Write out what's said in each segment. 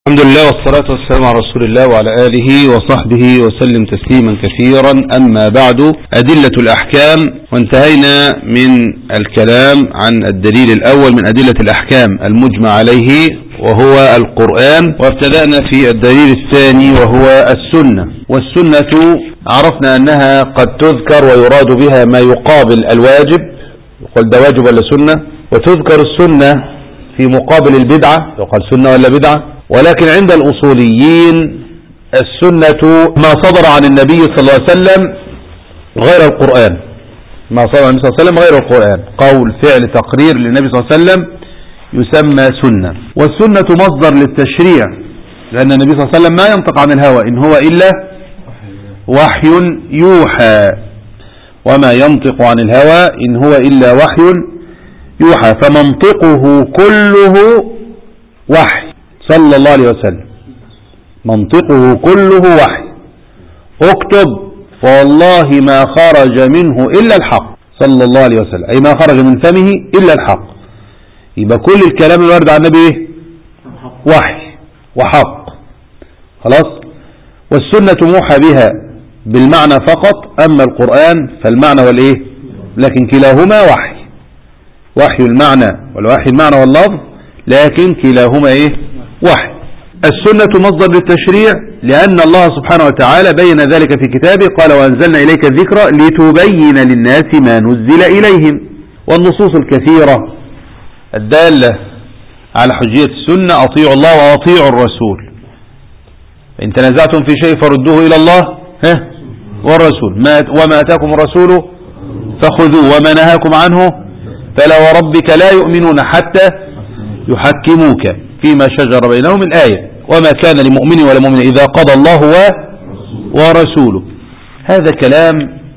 الحمد لله والصلاة والسلام على رسول الله وعلى آله وصحبه وسلم تسليما كثيرا. أما بعد، أدلة الأحكام، وانتهينا من الكلام عن الدليل الأول من أدلة الأحكام المجمع عليه وهو القرآن، وابتدأنا في الدليل الثاني وهو السنة. والسنة عرفنا أنها قد تذكر ويراد بها ما يقابل الواجب، يقول ده واجب ولا سنة، وتذكر السنة في مقابل البدعة، يقال سنة ولا بدعة. ولكن عند الأصوليين السنة ما صدر عن النبي صلى الله عليه وسلم غير القرآن، ما صدر عن النبي صلى الله عليه وسلم غير القرآن، قول فعل تقرير للنبي صلى الله عليه وسلم يسمى سنة. والسنة مصدر للتشريع، لأن النبي صلى الله عليه وسلم ما ينطق عن الهوى، إن هو إلا وحي يوحى، وما ينطق عن الهوى إن هو إلا وحي يوحى، فمنطقه كله وحي صلى الله عليه وسلم، منطقه كله وحي. اكتب فوالله ما خرج منه إلا الحق صلى الله عليه وسلم، أي ما خرج من فمه إلا الحق. يبقى كل الكلام الوارد عن النبي وحي وحق، خلاص. والسنة موحى بها بالمعنى فقط، أما القرآن فالمعنى والإيه، لكن كلاهما وحي، وحي المعنى والوحي المعنى واللفظ، لكن كلاهما إيه، وحي. السنة مصدر للتشريع، لأن الله سبحانه وتعالى بين ذلك في كتابه، قال وأنزلنا إليك الذكر لتبين للناس ما نزل إليهم. والنصوص الكثيرة الدالة على حجية السنة، أطيعوا الله وأطيعوا الرسول، إن تنازعتم في شيء فردوه إلى الله والرسول، وما أتاكم الرسول فخذوه وما نهاكم عنه فلا وربك لا يؤمنون حتى يحكموك فيما شجر بينهم، الآية. وما كان لمؤمن ولا مؤمن إذا قضى الله ورسوله. هذا كلام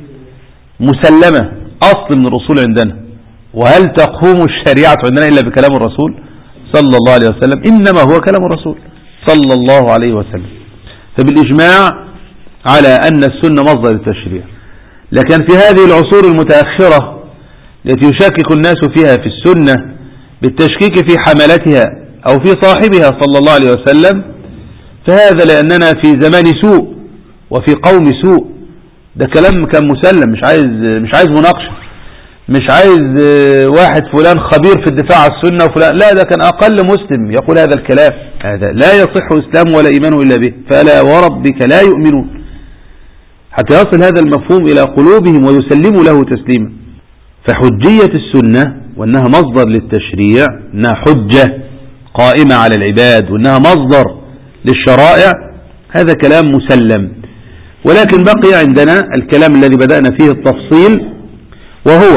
مسلمة، أصل من الرسول عندنا. وهل تقوم الشريعة عندنا إلا بكلام الرسول صلى الله عليه وسلم؟ إنما هو كلام الرسول صلى الله عليه وسلم. فبالإجماع على أن السنة مصدر التشريع. لكن في هذه العصور المتأخرة التي يشكك الناس فيها في السنة بالتشكيك في حملتها أو في صاحبها صلى الله عليه وسلم، فهذا لأننا في زمان سوء وفي قوم سوء. ده كلام كان مسلم، مش عايز مناقشة، مش عايز واحد فلان خبير في الدفاع عن السنة وفلان، لا، ده كان أقل مسلم يقول هذا الكلام. هذا لا يصح إسلام ولا إيمان إلا به، فلا وربك لا يؤمنون حتى يصل هذا المفهوم إلى قلوبهم ويسلموا له تسليما. فحجية السنة وأنها مصدر للتشريع، أنها حجة قائمة على العباد وأنها مصدر للشرائع، هذا كلام مسلم. ولكن بقي عندنا الكلام الذي بدأنا فيه التفصيل، وهو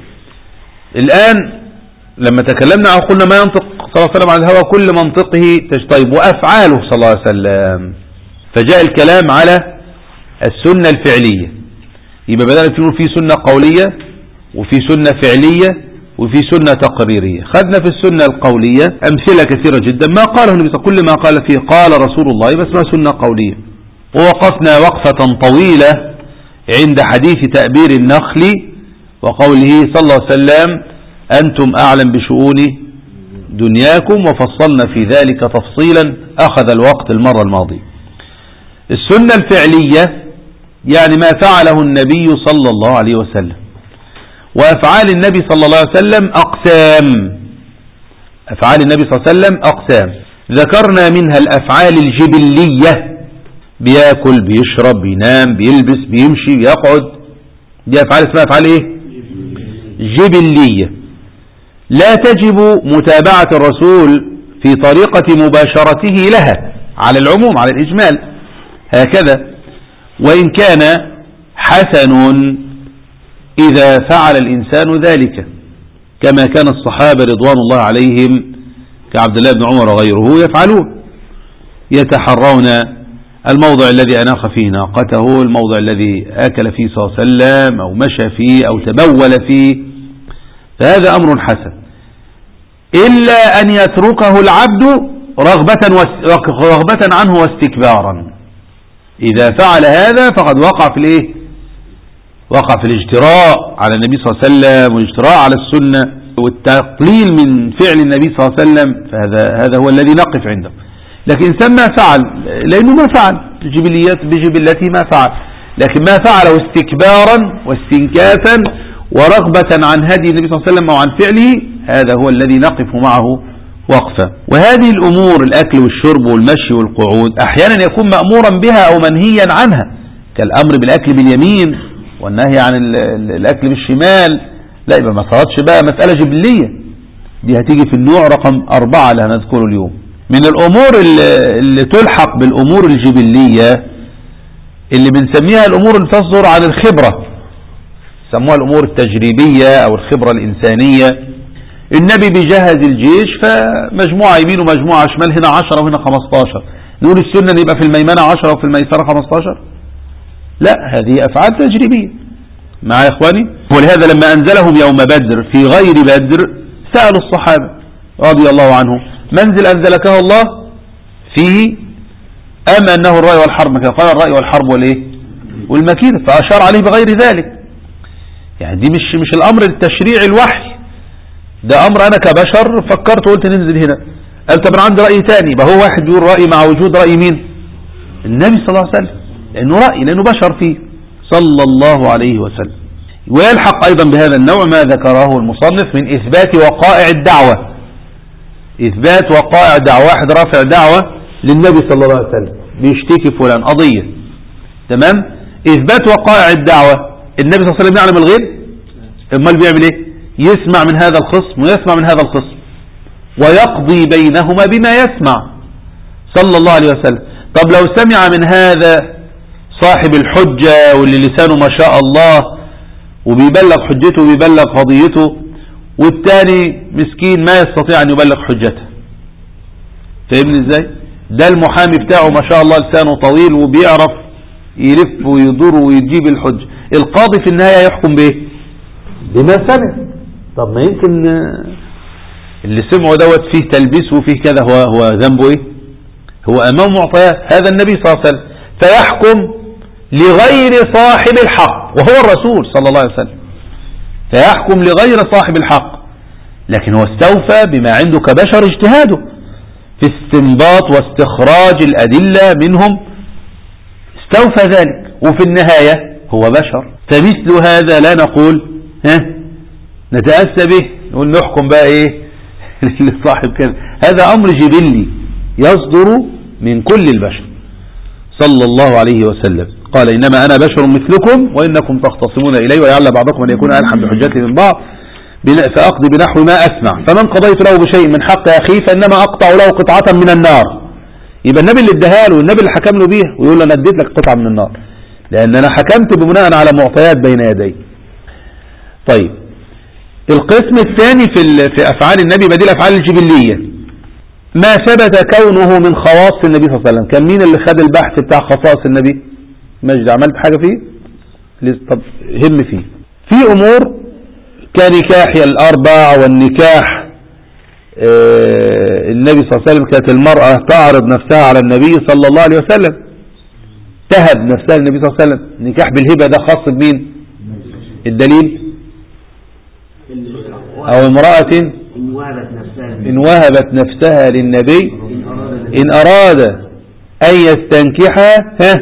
الآن لما تكلمنا عن قلنا ما ينطق صلى الله عليه وسلم عن الهوى كل منطقه طيب، وأفعاله صلى الله عليه وسلم، فجاء الكلام على السنة الفعلية. يبقى بدأنا نقول في سنة قولية وفي سنة فعلية وفي سنة تقريرية. خدنا في السنة القولية أمثلة كثيرة جدا، ما قاله النبي كل ما قال فيه قال رسول الله بس ما سنة قولية. ووقفنا وقفة طويلة عند حديث تأبير النخل وقوله صلى الله عليه وسلم أنتم أعلم بشؤون دنياكم، وفصلنا في ذلك تفصيلا أخذ الوقت المرة الماضية. السنة الفعلية يعني ما فعله النبي صلى الله عليه وسلم. وأفعال النبي صلى الله عليه وسلم أقسام، أفعال النبي صلى الله عليه وسلم أقسام، ذكرنا منها الأفعال الجبلية، بياكل بيشرب بينام بيلبس بيمشي بيقعد، دي أفعال اسمها أفعال إيه؟ جبلية، لا تجب متابعة الرسول في طريقة مباشرته لها على العموم على الإجمال هكذا، وإن كان حسن إذا فعل الإنسان ذلك، كما كان الصحابة رضوان الله عليهم كعبد الله بن عمر وغيره يفعلون، يتحرون الموضع الذي أناخ فيه ناقته، الموضع الذي أكل فيه صلى الله عليه وسلم أو مشى فيه أو تبول فيه، فهذا أمر حسن، إلا أن يتركه العبد رغبة عنه واستكبارا. إذا فعل هذا فقد وقع في الإيه؟ وقع في الاجتراء على النبي صلى الله عليه وسلم والاجتراء على السنة والتقليل من فعل النبي صلى الله عليه وسلم، فهذا هو الذي نقف عنده. لكن إنسان ما فعل لأنه ما فعل بجبلته ما فعل، لكن ما فعله استكبارا واستنكافا ورغبة عن هدي النبي صلى الله عليه وسلم وعن فعله، هذا هو الذي نقف معه وقفة. وهذه الأمور الأكل والشرب والمشي والقعود أحيانا يكون مأمورا بها أو منهيا عنها، كالأمر بالأكل باليمين والنهي عن الأكل بالشمال. لا، يبقى ما صارتش بقى مسألة جبلية، دي هتيجي في النوع رقم 4 اللي هنذكره اليوم. من الأمور اللي تلحق بالأمور الجبلية اللي بنسميها الأمور اللي تصدر عن الخبرة، سموها الأمور التجريبية أو الخبرة الإنسانية. النبي بيجهز الجيش فمجموعة يمين ومجموعة شمال، هنا 10 وهنا 15، نقول السنة اللي يبقى في الميمنة 10 وفي الميسرة 15؟ لا، هذه أفعال تجريبية مع إخواني. ولهذا لما أنزلهم يوم بدر في غير بدر سألوا الصحابة رضي الله عنهم: منزل أنزلكه الله فيه أم أنه الرأي والحرب؟ قال: الرأي والحرب والإيه والمكيدة، فأشار عليه بغير ذلك. يعني دي مش الأمر التشريع الوحي، ده أمر أنا كبشر فكرت وقلت ننزل هنا. قال: طب أنا عندي رأي تاني. يبقى هو واحد بيقول رأي مع وجود رأي مين؟ النبي صلى الله عليه وسلم، لأنه رأي، لأنه بشر فيه صلى الله عليه وسلم. ويلحق أيضا بهذا النوع ما ذكره المصنف من إثبات وقائع الدعوة. إثبات وقائع دعوة، واحد رافع دعوة للنبي صلى الله عليه وسلم بيشتكي فلان قضية، تمام؟ إثبات وقائع الدعوة، النبي صلى الله عليه وسلم يعلم الغيب؟ امال بيعمل ايه؟ يسمع من هذا الخصم ويسمع من هذا الخصم ويقضي بينهما بما يسمع صلى الله عليه وسلم. طب لو سمع من هذا صاحب الحجة واللي لسانه ما شاء الله وبيبلغ حجته وبيبلغ قضيته، والتاني مسكين ما يستطيع أن يبلغ حجته، فاهمني ازاي؟ ده المحامي بتاعه ما شاء الله لسانه طويل وبيعرف يلف ويدور ويجيب الحجة، القاضي في النهاية يحكم بايه؟ بما سمع. طب ما يمكن اللي سمعه دوت فيه تلبيس وفيه كذا، هو ذنبه ايه؟ هو امام معطيات هذا النبي صلى الله عليه وسلم، فيحكم لغير صاحب الحق وهو الرسول صلى الله عليه وسلم، فيحكم لغير صاحب الحق، لكن هو استوفى بما عنده كبشر اجتهاده في استنباط واستخراج الأدلة منهم، استوفى ذلك، وفي النهاية هو بشر. فمثل هذا لا نقول نتأسى به، نقول نحكم بقى ايه لصاحب كذا، هذا أمر جبلي يصدر من كل البشر صلى الله عليه وسلم. قال: إنما أنا بشر مثلكم وإنكم تختصمون إلي ولعل بعضكم أن يكون ألحن بحجته من بعض فأقضي بنحو ما أسمع، فمن قضيت له بشيء من حق أخيه فإنما أقطع له قطعة من النار. يبقى النبي اللي اداها له والنبي اللي حكم له بيها، ويقول له أنا اديت لك قطعة من النار لأن أنا حكمت بناء على معطيات بين يدي. طيب، القسم الثاني في أفعال النبي بديل الأفعال الجبلية، ما ثبت كونه من خواص النبي صلى الله عليه وسلم. كان مين اللي خد البحث بتاع خصائص النبي؟ مجد، عملت حاجة فيه؟ طب هم فيه. في أمور كنكاح الأربع والنكاح، النبي صلى الله عليه وسلم كانت المرأة تعرض نفسها على النبي صلى الله عليه وسلم، تهب نفسها للنبي صلى الله عليه وسلم. نكاح بالهبة ده خاص بمين؟ الدليل؟ أو امرأة إن وهبت نفسها للنبي إن أراد أن يستنكحها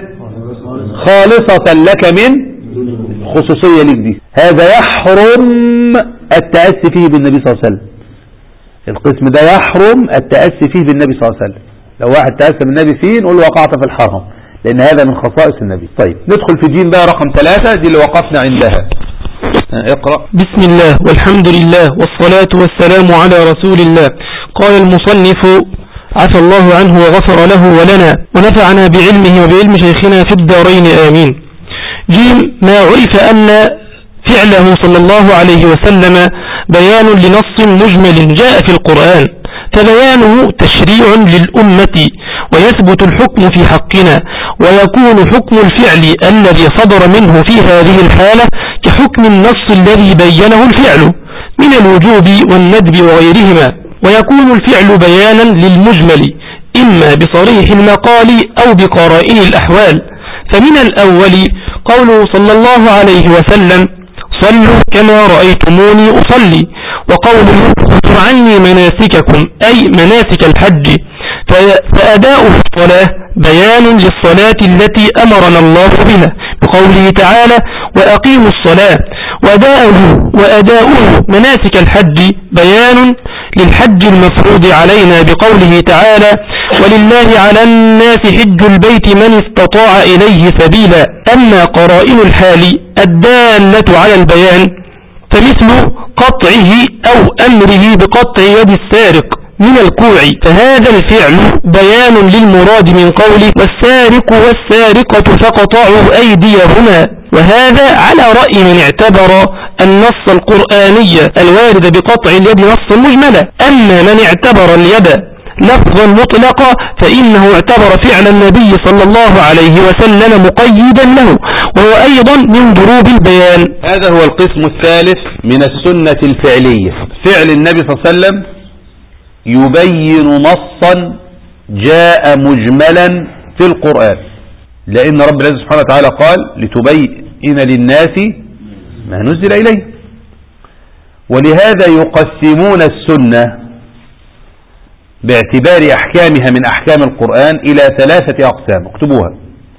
خالصة لك من خصوصية لك دي، هذا يحرم التأسي فيه بالنبي صلى الله عليه وسلم. القسم ده يحرم التأسي فيه بالنبي صلى الله عليه وسلم. لو واحد تأسى بالنبي فيه نقول له وقعت في الحرام، لأن هذا من خصائص النبي. طيب، ندخل في دين بقى رقم 3، دي اللي وقفنا عندها. اقرأ. بسم الله والحمد لله والصلاة والسلام على رسول الله. قال المصنف: عفى الله عنه وغفر له ولنا ونفعنا بعلمه وبعلم شيخنا في الدارين آمين. جيم: ما عرف أن فعله صلى الله عليه وسلم بيان لنص مجمل جاء في القرآن، فبيانه تشريع للأمة ويثبت الحكم في حقنا، ويكون حكم الفعل الذي صدر منه في هذه الحالة كحكم النص الذي بينه الفعل من الوجوب والندب وغيرهما، ويكون الفعل بيانا للمجمل إما بصريح المقال أو بقرائن الأحوال. فمن الأول قوله صلى الله عليه وسلم: صلوا كما رأيتموني أصلي، وقوله: خذوا عني مناسككم أي مناسك الحج، فأداء الصلاة بيان للصلاة التي أمرنا الله بها بقوله تعالى وأقيموا الصلاة، وأداؤه مناسك الحج بيان للحج المفروض علينا بقوله تعالى ولله على الناس حج البيت من استطاع إليه سبيلا. أما قرائن الحال الدالة على البيان فمثل قطعه أو أمره بقطع يد السارق من الكوع، فهذا الفعل بيان للمراد من قوله والسارق والسارقة فقطعوا أيديهما، وهذا على رأي من اعتبر النص القرآني الوارد بقطع اليد نصا مجملا. أما من اعتبر اليد لفظا مطلقا فإنه اعتبر فعل النبي صلى الله عليه وسلم مقيدا له، وهو أيضا من ضروب البيان. هذا هو القسم الثالث من السنة الفعلية، فعل النبي صلى الله عليه وسلم يبين نصا جاء مجملا في القرآن، لأن رب العزة سبحانه وتعالى قال لتبين للناس ما نزل إليه. ولهذا يقسمون السنة باعتبار أحكامها من أحكام القرآن إلى 3 أقسام، اكتبوها.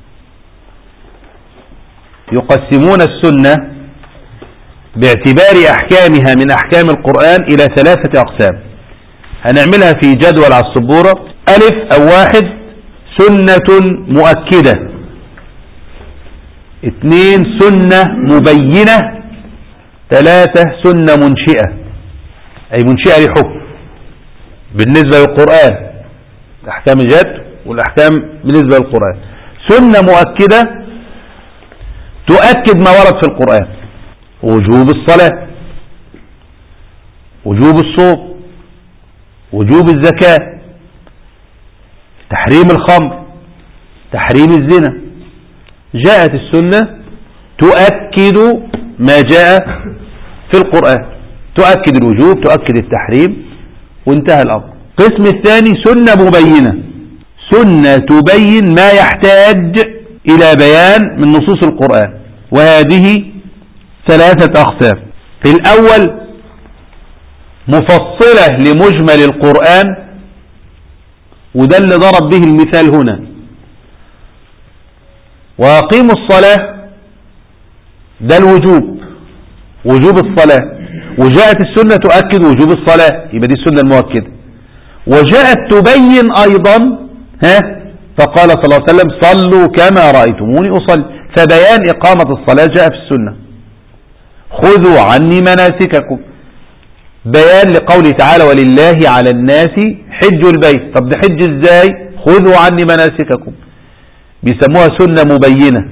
يقسمون السنة باعتبار أحكامها من أحكام القرآن إلى 3 أقسام، هنعملها في جدول على السبورة. ألف أو 1 سنة مؤكدة، 2 سنة مبينة، 3 سنة منشئة، أي منشئة لحكم بالنسبة للقرآن، الأحكام جت والأحكام بالنسبة للقرآن. سنة مؤكدة تؤكد ما ورد في القرآن، وجوب الصلاة، وجوب الصوم، وجوب الزكاة، تحريم الخمر، تحريم الزنا. جاءت السنة تؤكد ما جاء في القرآن، تؤكد الوجوب، تؤكد التحريم، وانتهى الأمر. القسم الثاني سنة مبينة، سنة تبين ما يحتاج إلى بيان من نصوص القرآن، وهذه 3 أقسام. في الأول مفصلة لمجمل القرآن، وده اللي ضرب به المثال هنا. وأقيموا الصلاة ده الوجوب، وجوب الصلاة، وجاءت السنة تؤكد وجوب الصلاة، يبقى دي السنة المؤكدة. وجاءت تبين أيضا فقال صلى الله عليه وسلم صلوا كما رأيتموني أصلي، فبيان إقامة الصلاة جاء في السنة. خذوا عني مناسككم، بيان لقوله تعالى ولله على الناس حج البيت. طب نحج ازاي؟ خذوا عني مناسككم، بيسموها سنة مبينة.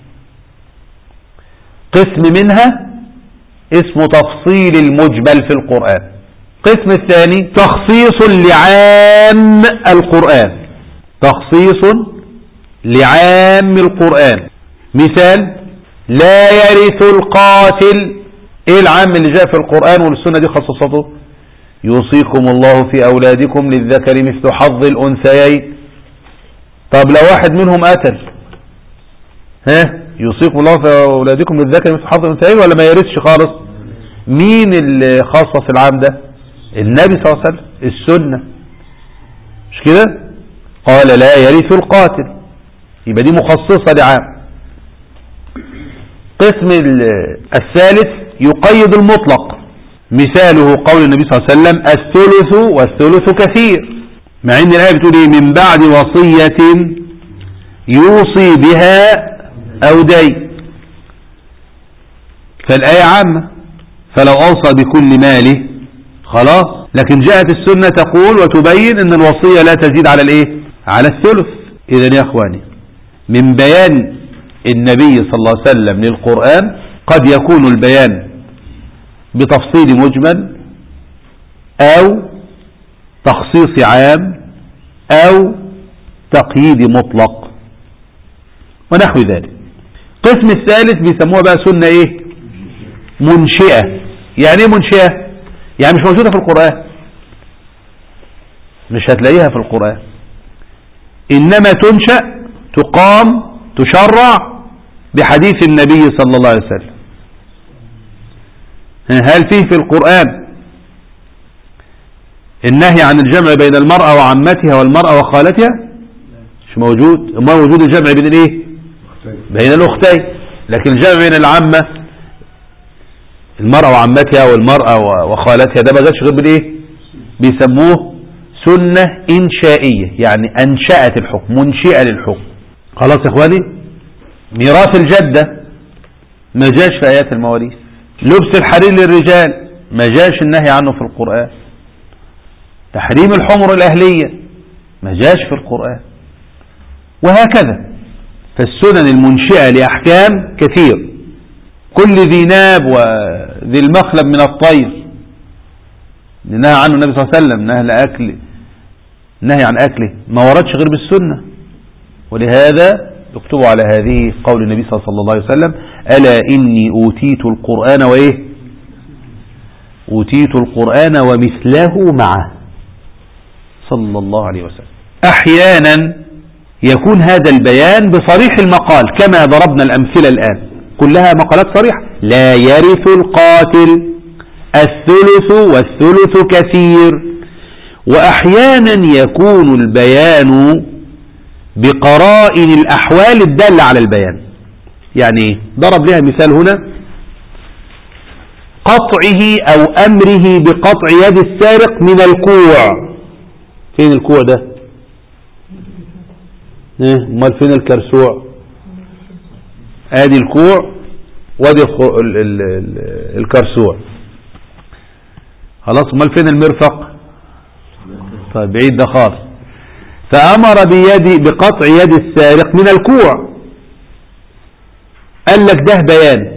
قسم منها اسمه تفصيل المجمل في القرآن. القسم الثاني تخصيص لعام القرآن، تخصيص لعام القرآن. مثال لا يرث القاتل، ايه العام اللي جاء في القرآن والسنة دي خصصته؟ يوصيكم الله في أولادكم للذكر مثل حظ الأنثيين. طب لو واحد منهم قتل، يوصيكم الله في أولادكم للذكر مثل حظ الأنثيين، ولا ما يرثش خالص؟ مين اللي خصص العام ده؟ النبي صلى الله عليه وسلم، السنة، مش كده؟ قال لا يرث القاتل، يبقى دي مخصصة لعام. القسم الثالث يقيد المطلق، مثاله قول النبي صلى الله عليه وسلم الثلث والثلث كثير، مع ان الآية بتقول ايه؟ من بعد وصية يوصي بها أو دين، فالآية عامة، فلو أوصى بكل ماله خلاص. لكن جاءت السنة تقول وتبين ان الوصية لا تزيد على الايه؟ على الثلث. اذا يا اخواني من بيان النبي صلى الله عليه وسلم للقرآن قد يكون البيان بتفصيل مجمل او تخصيص عام او تقييد مطلق ونحو ذلك. القسم الثالث بيسموها بقى سنة ايه؟ منشئة. يعني ايه منشئة؟ يعني مش موجودة في القرآن، مش هتلاقيها في القرآن، انما تنشأ، تقام، تشرع بحديث النبي صلى الله عليه وسلم. هل فيه في القرآن النهي عن الجمع بين المرأة وعمتها والمرأة وخالتها مش موجود. ما وجود الجمع بين الايه؟ بين الاختين. لكن الجمع بين العمة المرأة وعمتها والمرأة وخالتها ده ما جاش غير بالايه؟ بيسموه سنة إنشائية، يعني أنشأت الحكم، منشئة للحكم. خلاص يا اخواني. ميراث الجدة ما جاش في آيات المواريث. لبس الحرير للرجال ما جاش النهي عنه في القرآن. تحريم الحمر الأهلية ما جاش في القرآن، وهكذا. فالسنن المنشئة لأحكام كثير. كل ذي ناب وذي المخلب من الطير نهى عنه النبي صلى الله عليه وسلم، نهي عن أكله ما وردش غير بالسنة. ولهذا يكتب على هذه قول النبي صلى الله عليه وسلم: ألا إني أوتيت القرآن وإيه؟ أوتيت القرآن ومثله معه صلى الله عليه وسلم. أحيانا يكون هذا البيان بصريح المقال كما ضربنا الأمثلة الآن، كلها مقالات صريحة: لا يرث القاتل، الثلث والثلث كثير. وأحيانا يكون البيان بقرائن الأحوال الدالة على البيان. يعني ضرب لها مثال هنا: قطعه أو أمره بقطع يد السارق من الكوع. فين الكوع ده؟ امال فين الكرسوع؟ ادي الكوع وادي الكرسوع. خلاص. امال فين المرفق؟ طيب بعيد ده خالص. فأمر بقطع يد السارق من الكوع. قال لك ده بيان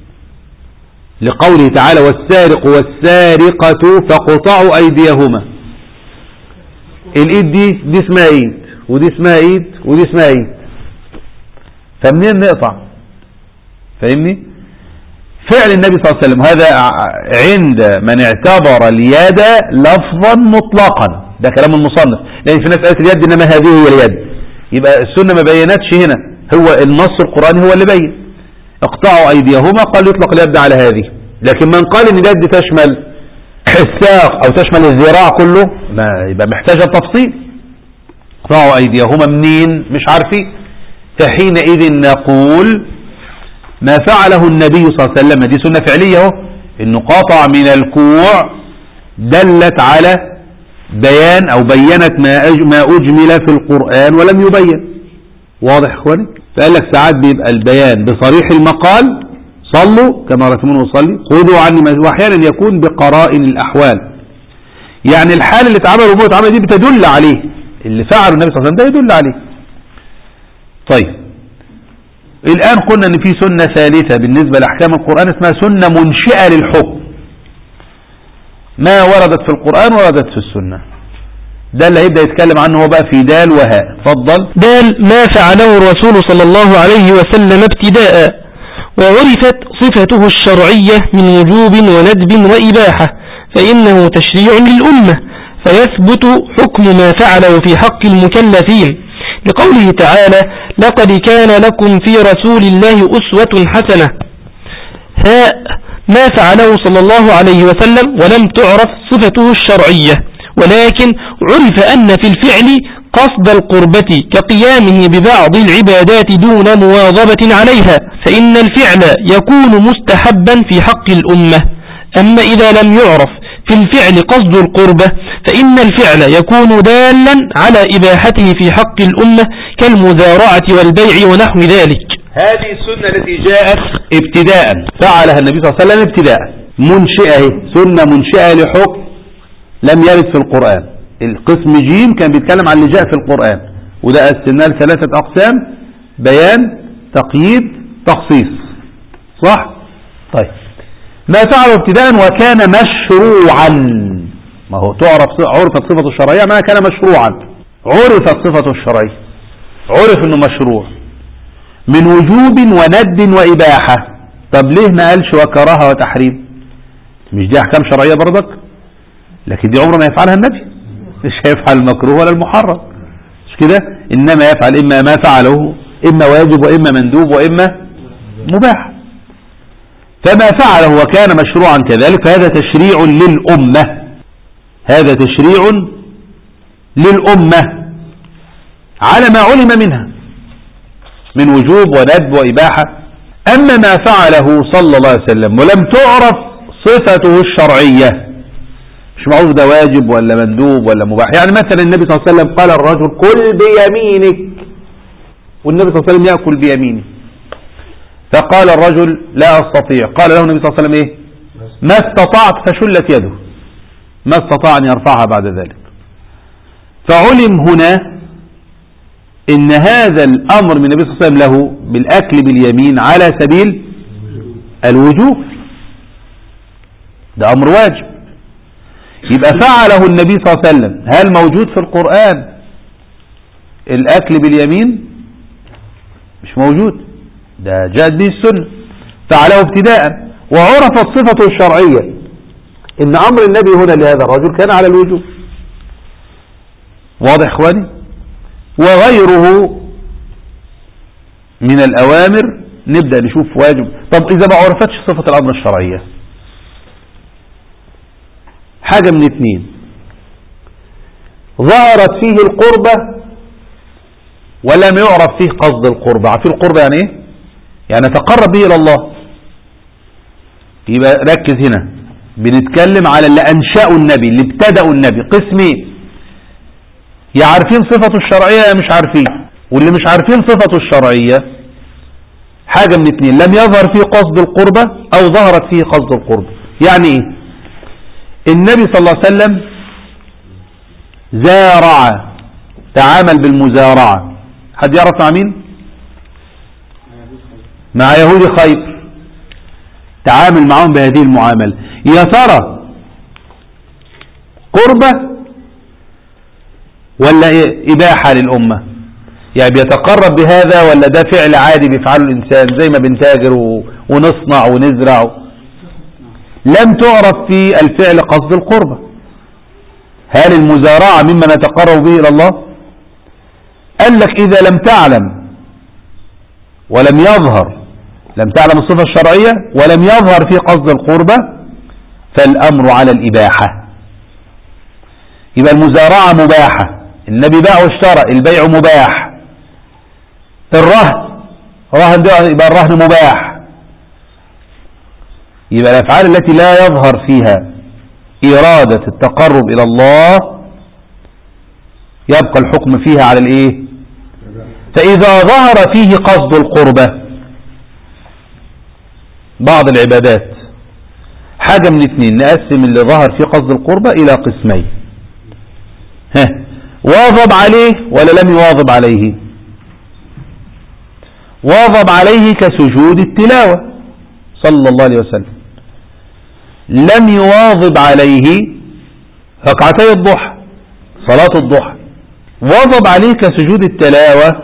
لقوله تعالى: والسارق والسارقة فقطعوا أيديهما. الإيد دي اسمها إيد، ودي اسمها إيد، ودي اسمها إيد. فمنين نقطع؟ فاهمني؟ فعل النبي صلى الله عليه وسلم هذا عند من اعتبر اليد لفظا مطلقا. ده كلام المصنف، لأن في ناس قالت اليد إنما هذه هي اليد. يبقى السنة ما بينتش هنا، هو النص القرآني هو اللي بين. اقطعوا أيديهما، قال يطلق اليد على هذه. لكن من قال إن اليد تشمل الساق أو تشمل الذراع كله، ما يبقى محتاجة تفصيل. اقطعوا أيديهما منين؟ مش عارفين. فحينئذ نقول ما فعله النبي صلى الله عليه وسلم دي سنة فعلية اهو، انه قاطع من الكوع، دلت على بيان او بينت ما اجمل في القرآن ولم يبين. واضح يا اخواني؟ فقال لك ساعات بيبقى البيان بصريح المقال: صلوا كما رأيتموني أصلي، خذوا عني ما. واحيانا يكون بقرائن الاحوال، يعني الحال اللي اتعمل وما اتعمل دي بتدل عليه، اللي فعله النبي صلى الله عليه وسلم ده يدل عليه. طيب الآن قلنا ان في سنة ثالثة بالنسبة لأحكام القرآن اسمها سنة منشئة للحكم. ما وردت في القرآن وردت في السنة. ده اللي هيبدأ يتكلم عنه هو بقى في دال وهاء. فضل. دال ما فعله الرسول صلى الله عليه وسلم ابتداء، وعرفت صفته الشرعية من وجوب وندب وإباحة، فإنه تشريع للأمة، فيثبت حكم ما فعله في حق المكلفين، لقوله تعالى: لقد كان لكم في رسول الله أسوة حسنة. هاء ما فعله صلى الله عليه وسلم ولم تعرف صفته الشرعية، ولكن عرف أن في الفعل قصد القربة كقيامه ببعض العبادات دون مواظبة عليها، فإن الفعل يكون مستحبا في حق الأمة. أما إذا لم يعرف في الفعل قصد القربة فإن الفعل يكون دالا على إباحته في حق الأمة كالمزارعة والبيع ونحو ذلك. هذه السنة التي جاءت ابتداء فعلها النبي صلى الله عليه وسلم ابتداء، منشئة، سنة منشئة لحكم لم يرد في القرآن. القسم جيم كان بيتكلم عن اللي جاء في القرآن، وده قسمناه لثلاثة أقسام: بيان، تقييد، تخصيص. صح؟ طيب ما فعله ابتداء وكان مشروعا. ما هو عرفت صفة الشرعية ما كان مشروعا، عرفت صفة الشرعية، عرف انه مشروع من وجوب وند وإباحة. طب ليه ما قالش وكراهة وتحريم؟ مش دي احكام شرعية برضك؟ لكن دي عمره ما يفعلها النبي، مش هيفعل المكروه ولا المحرم، مش كده؟ انما يفعل اما ما فعله اما واجب واما مندوب واما مباح. فما فعله وكان مشروعا كذلك فهذا تشريع للأمة. هذا تشريع للأمة على ما علم منها من وجوب وندب وإباحة. أما ما فعله صلى الله عليه وسلم ولم تعرف صفته الشرعية، مش معروف ده واجب ولا مندوب ولا مباح. يعني مثلا النبي صلى الله عليه وسلم قال الرجل كل بيمينك، والنبي صلى الله عليه وسلم يأكل بيمينه، فقال الرجل لا أستطيع، قال له النبي صلى الله عليه وسلم إيه؟ ما استطعت، فشلت يده، ما استطاع أن يرفعها بعد ذلك. فعلم هنا إن هذا الأمر من النبي صلى الله عليه وسلم له بالأكل باليمين على سبيل الوجوب، ده أمر واجب، يبقى فعله النبي صلى الله عليه وسلم. هل موجود في القرآن الأكل باليمين؟ مش موجود، ده جاءت به السنة، فعله ابتداء، وعرفت صفته الشرعية إن أمر النبي هنا لهذا الرجل كان على الوجوب. واضح إخواني؟ وغيره من الأوامر نبدأ نشوف واجب. طب إذا ما عرفتش صفة الأمر الشرعية، حاجة من اثنين: ظهرت فيه القربة ولم يعرف فيه قصد القربة. عارفين القربة يعني ايه؟ يعني تقرب به إلى الله. يبقى ركز هنا، بنتكلم على اللي أنشأوا النبي، اللي ابتدأوا النبي، قسمين: يا عارفين صفته الشرعية يا مش عارفين. واللي مش عارفين صفته الشرعية حاجة من اثنين: لم يظهر فيه قصد القربة أو ظهرت فيه قصد القربة. يعني ايه؟ النبي صلى الله عليه وسلم زارع، تعامل بالمزارعة. حد يعرف مع مين؟ مع يهود خيبر، تعامل معهم بهذه المعاملة. يا ترى قربة ولا إباحة للأمة؟ يعني بيتقرب بهذا ولا ده فعل عادي بيفعله الإنسان زي ما بنتاجر ونصنع ونزرع؟ لم تعرف في الفعل قصد القربة. هل المزارعة مما نتقرب به إلى الله؟ قال لك إذا لم تعلم ولم يظهر، لم تعلم الصفة الشرعية ولم يظهر في قصد القربة، فالأمر على الإباحة. يبقى المزارعة مباحة، النبي باع واشترى، البيع مباح. الرهن ده يبقى الرهن مباح. يبقى الأفعال التي لا يظهر فيها إرادة التقرب إلى الله يبقى الحكم فيها على الإيه؟ فإذا ظهر فيه قصد القربة، بعض العبادات حاجة من اثنين، نقسم اللي ظهر فيه قصد القربة إلى قسمين: واظب عليه ولا لم يواظب عليه؟ واظب عليه كسجود التلاوة صلى الله عليه وسلم. لم يواظب عليه ركعتي الضحى، صلاة الضحى. واظب عليه كسجود التلاوة.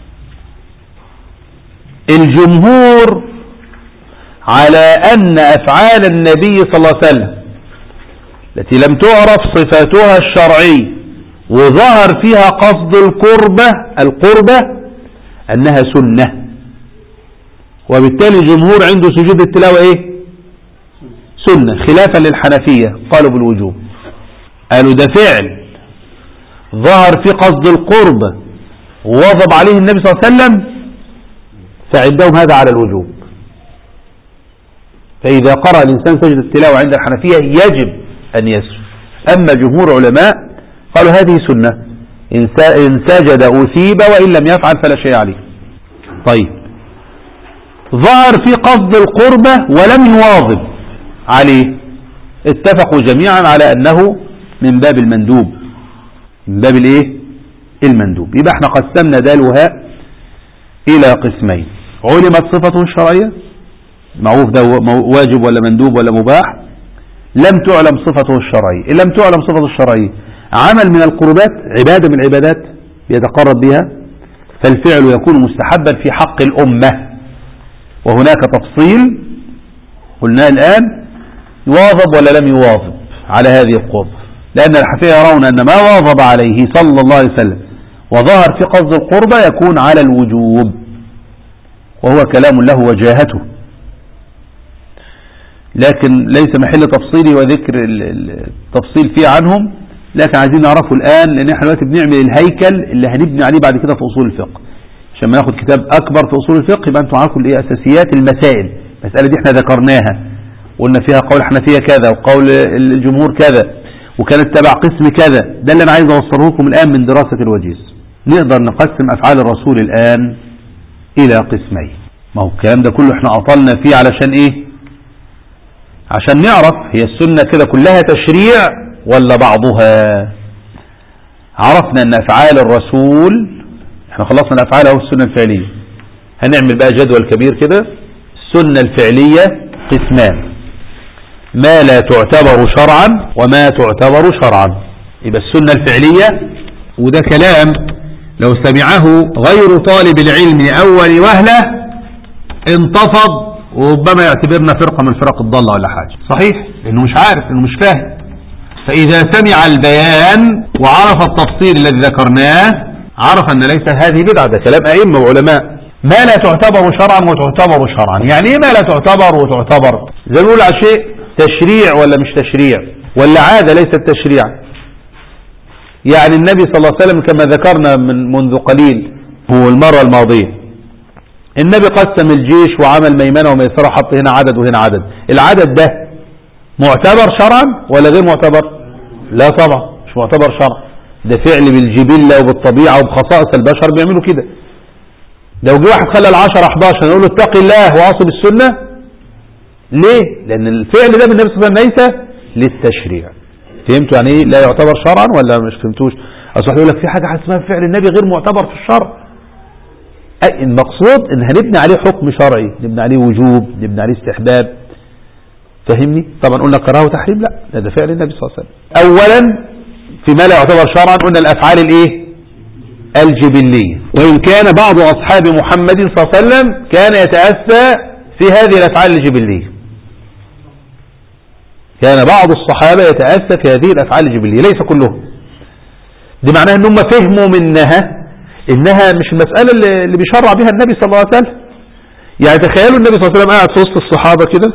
الجمهور على أن أفعال النبي صلى الله عليه وسلم التي لم تعرف صفاتها الشرعية وظهر فيها قصد القربة أنها سنة، وبالتالي الجمهور عنده سجود التلاوة إيه؟ سنة، خلافا للحنفية قالوا بالوجوب. قالوا ده فعل ظهر في قصد القربة وواظب عليه النبي صلى الله عليه وسلم، فعندهم هذا على الوجوب. فإذا قرأ الإنسان سجد التلاوة عند الحنفية يجب أن يسجد. أما جمهور علماء قالوا هذه سنة، إن سجد أثيب وإن لم يفعل فلا شيء عليه. طيب، ظهر في قصد القربة ولم يواظب عليه، اتفقوا جميعا على أنه من باب المندوب، من باب الايه؟ المندوب. يبقى احنا قسمنا دال وهاء إلى قسمين: علمت صفته الشرعية، معروف ده واجب ولا مندوب ولا مباح. لم تعلم صفته الشرعية. إن لم تعلم صفته الشرعية، عمل من القربات، عبادة من العبادات يتقرب بها، فالفعل يكون مستحبا في حق الأمة. وهناك تفصيل قلنا الآن: يواظب ولا لم يواظب على هذه القربة؟ لأن الحنفية يرون أن ما واظب عليه صلى الله عليه وسلم وظهر في قصد القربة يكون على الوجوب، وهو كلام له وجاهته، لكن ليس محل تفصيلي وذكر التفصيل فيه عنهم، لكن عايزين نعرفه الآن، لأن احنا دلوقتي بنعمل الهيكل اللي هنبني عليه بعد كده في أصول الفقه. عشان ما ناخد كتاب أكبر في أصول الفقه يبقى أنتوا عارفوا الإيه أساسيات المسائل. المسألة دي احنا ذكرناها، قلنا فيها قول الحنفية كذا وقول الجمهور كذا، وكانت تبع قسم كذا. ده اللي أنا عايز أوصله لكم الآن من دراسة الوجيز. نقدر نقسم أفعال الرسول الآن إلى قسمين. ما هو الكلام ده كله احنا أطلنا فيه علشان إيه؟ عشان نعرف هي السنة كده كلها تشريع ولا بعضها. عرفنا ان افعال الرسول، احنا خلصنا الافعال او السنة الفعلية، هنعمل بقى جدول كبير كده. السنة الفعلية قسمان: ما لا تعتبر شرعا وما تعتبر شرعا. يبقى السنة الفعلية، وده كلام لو سمعه غير طالب العلم اول وهلة انتفض وربما يعتبرنا فرقة من فرق الضالة ولا حاجة. صحيح، لانه مش عارف، لانه مش فاهم. فاذا سمع البيان وعرف التفصيل الذي ذكرناه عرف ان ليس هذه بدعة. ده كلام ائمة وعلماء. ما لا تعتبر شرعا وتعتبر شرعا، يعني ايه ما لا تعتبر وتعتبر؟ زي ما نقول على شيء تشريع ولا مش تشريع، ولا عادة ليست تشريع. يعني النبي صلى الله عليه وسلم كما ذكرنا منذ قليل، هو المرة الماضية، النبي قسم الجيش وعمل ميمنة وميسرة، حط هنا عدد وهنا عدد. العدد ده معتبر شرعا ولا غير معتبر؟ لا طبعا مش معتبر شرعا. ده فعل بالجبلة وبالطبيعة وبخصائص البشر بيعملوا كده. لو جه واحد خلى 10 11 نقول له اتق الله واعصب السنة. ليه؟ لأن الفعل ده من النبي صلى الله عليه وسلم ليس للتشريع. فهمتوا يعني ايه لا يعتبر شرعا ولا مش فهمتوش؟ اصل يقول لك في حاجة اسمها فعل النبي غير معتبر في الشرع. المقصود ان هنبني عليه حكم شرعي، نبني عليه وجوب، نبني عليه استحباب. فهمني؟ طبعا قلنا كراهه وتحريم لا، ده فعل النبي صلى الله عليه وسلم. اولا فيما لا يعتبر شرعا قلنا الافعال الايه؟ الجبلية. وان كان بعض اصحاب محمد صلى الله عليه وسلم كان يتأسى في هذه الافعال الجبلية. كان بعض الصحابة يتأسى في هذه الافعال الجبلية، ليس كلهم. دي معناها ان هم فهموا منها انها مش المسألة اللي بيشرع بها النبي صلى الله عليه وسلم. يعني تخيلوا النبي صلى الله عليه وسلم قاعد في وسط الصحابة كده،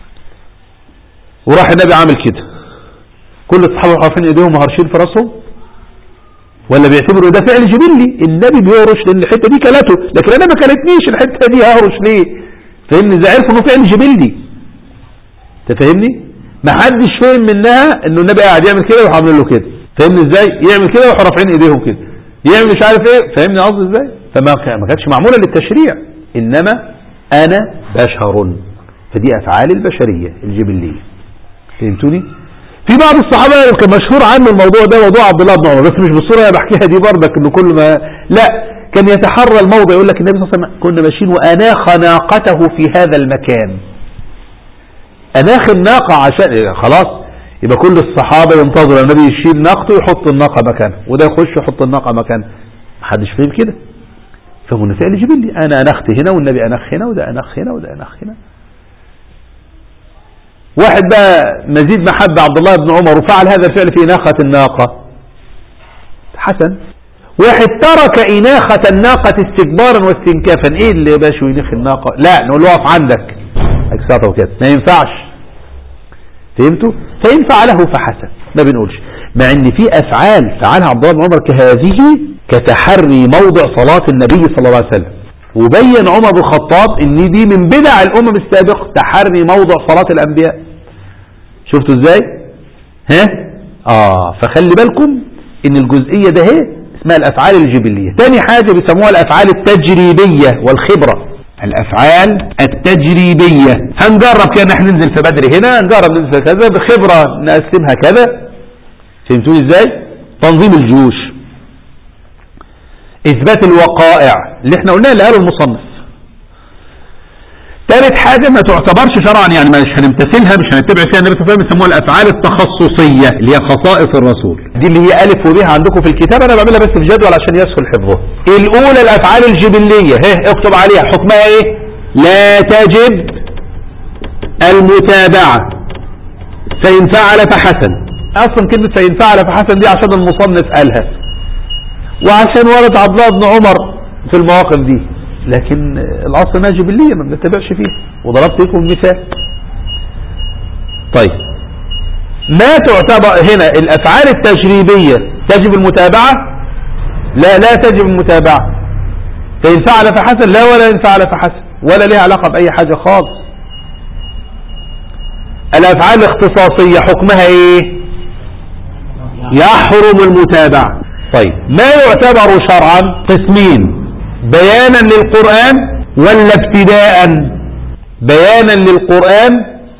وراح النبي عامل كده، كل الصحابة عارفين ايديهم وهرشين في راسهم، ولا بيعتبروا ده فعل جبلي؟ النبي بيهرش لان الحتة دي كلته، لكن انا ما كلتنيش الحتة دي، ههرش ليه؟ فاهمني ازاي؟ عرفوا انه فعل جبلي. تفهمني؟ ما حدش فهم منها انه النبي قاعد يعمل كده ويروح عامل له كده. فاهمني ازاي؟ يعمل كده ويروح رافعين ايديهم كده، يعمل مش عارف ايه. فاهمني قصدي ازاي؟ فما كانتش معمولة للتشريع، انما انا بشر، فدي افعال البشرية الجبلية. فهمتوني؟ في بعض الصحابة كان مشهور عنه الموضوع ده، موضوع عبد الله بن عمر، بس مش بالصورة اللي بحكيها دي برضك، انه كل ما لا، كان يتحرى الموضع. يقول لك النبي صلى الله عليه وسلم كنا ماشيين واناخ ناقته في هذا المكان. اناخ الناقة عشان خلاص يبقى كل الصحابة ينتظروا النبي يشيل ناقته ويحط الناقة مكانه، وده يخش يحط الناقة مكانه. محدش فهم كده، فهو فعل جبلي. انا انخت هنا والنبي انخ هنا، وده انخ هنا وده انخ هنا. واحد بقى مزيد محبة عبد الله بن عمر وفعل هذا الفعل في اناخة الناقة، حسن. واحد ترك اناخة الناقة استكبارا واستنكافا. ايه اللي باشا ينخ الناقة؟ لا، نقول له اقف عندك اكساطه وكده، ما ينفعش. فهمتوا؟ فإن فعله فحسن، ما بنقولش. مع ان في افعال فعلها عبد الله بن عمر كهذه كتحري موضع صلاة النبي صلى الله عليه وسلم، وبين عمر بن الخطاب ان دي من بدع الامم السابقة، تحري موضع صلاة الانبياء. شفتوا ازاي؟ فخلي بالكم ان الجزئية ده اسمها الافعال الجبلية. تاني حاجة بيسموها الافعال التجريبية والخبرة. الافعال التجريبية هنجرب كده، احنا ننزل في بدر هنا، نجرب ننزل كذا، بخبرة نقسمها كذا. فهمتوني ازاي؟ تنظيم الجيوش، اثبات الوقائع اللي احنا قلناها اللي قاله المصنف. ثالث حاجة ما تعتبرش شرعا، يعني مش هنمتثلها، مش هنتبع فيها النبي صلى الله عليه وسلم، يسموها الافعال التخصصية اللي هي خصائص الرسول. دي اللي هي الف وبها عندكم في الكتاب، انا بعملها بس في جدول عشان يسهل حفظها. الاولى الافعال الجبلية، اكتب عليها حكمها ايه؟ لا تجب المتابعة، فإن فعل فحسن. اصلا كلمة فإن فعل فحسن دي عشان المصنف قالها، وعشان ورد عبد الله بن عمر في المواقف دي، لكن الاصل انها جبلية ما بنتبعش فيها. وضربت لكم مثال. طيب ما تعتبر هنا الأفعال التجريبية تجب المتابعة؟ لا تجب المتابعة. فإن فعل فحسن لا، ولا إن فعل فحسن، ولا لها علاقة بأي حاجة خالص. الأفعال الاختصاصية حكمها ايه؟ يحرم المتابعة. طيب ما يعتبر شرعا قسمين: بيانا للقرآن ولا ابتداء؟ بيانا للقرآن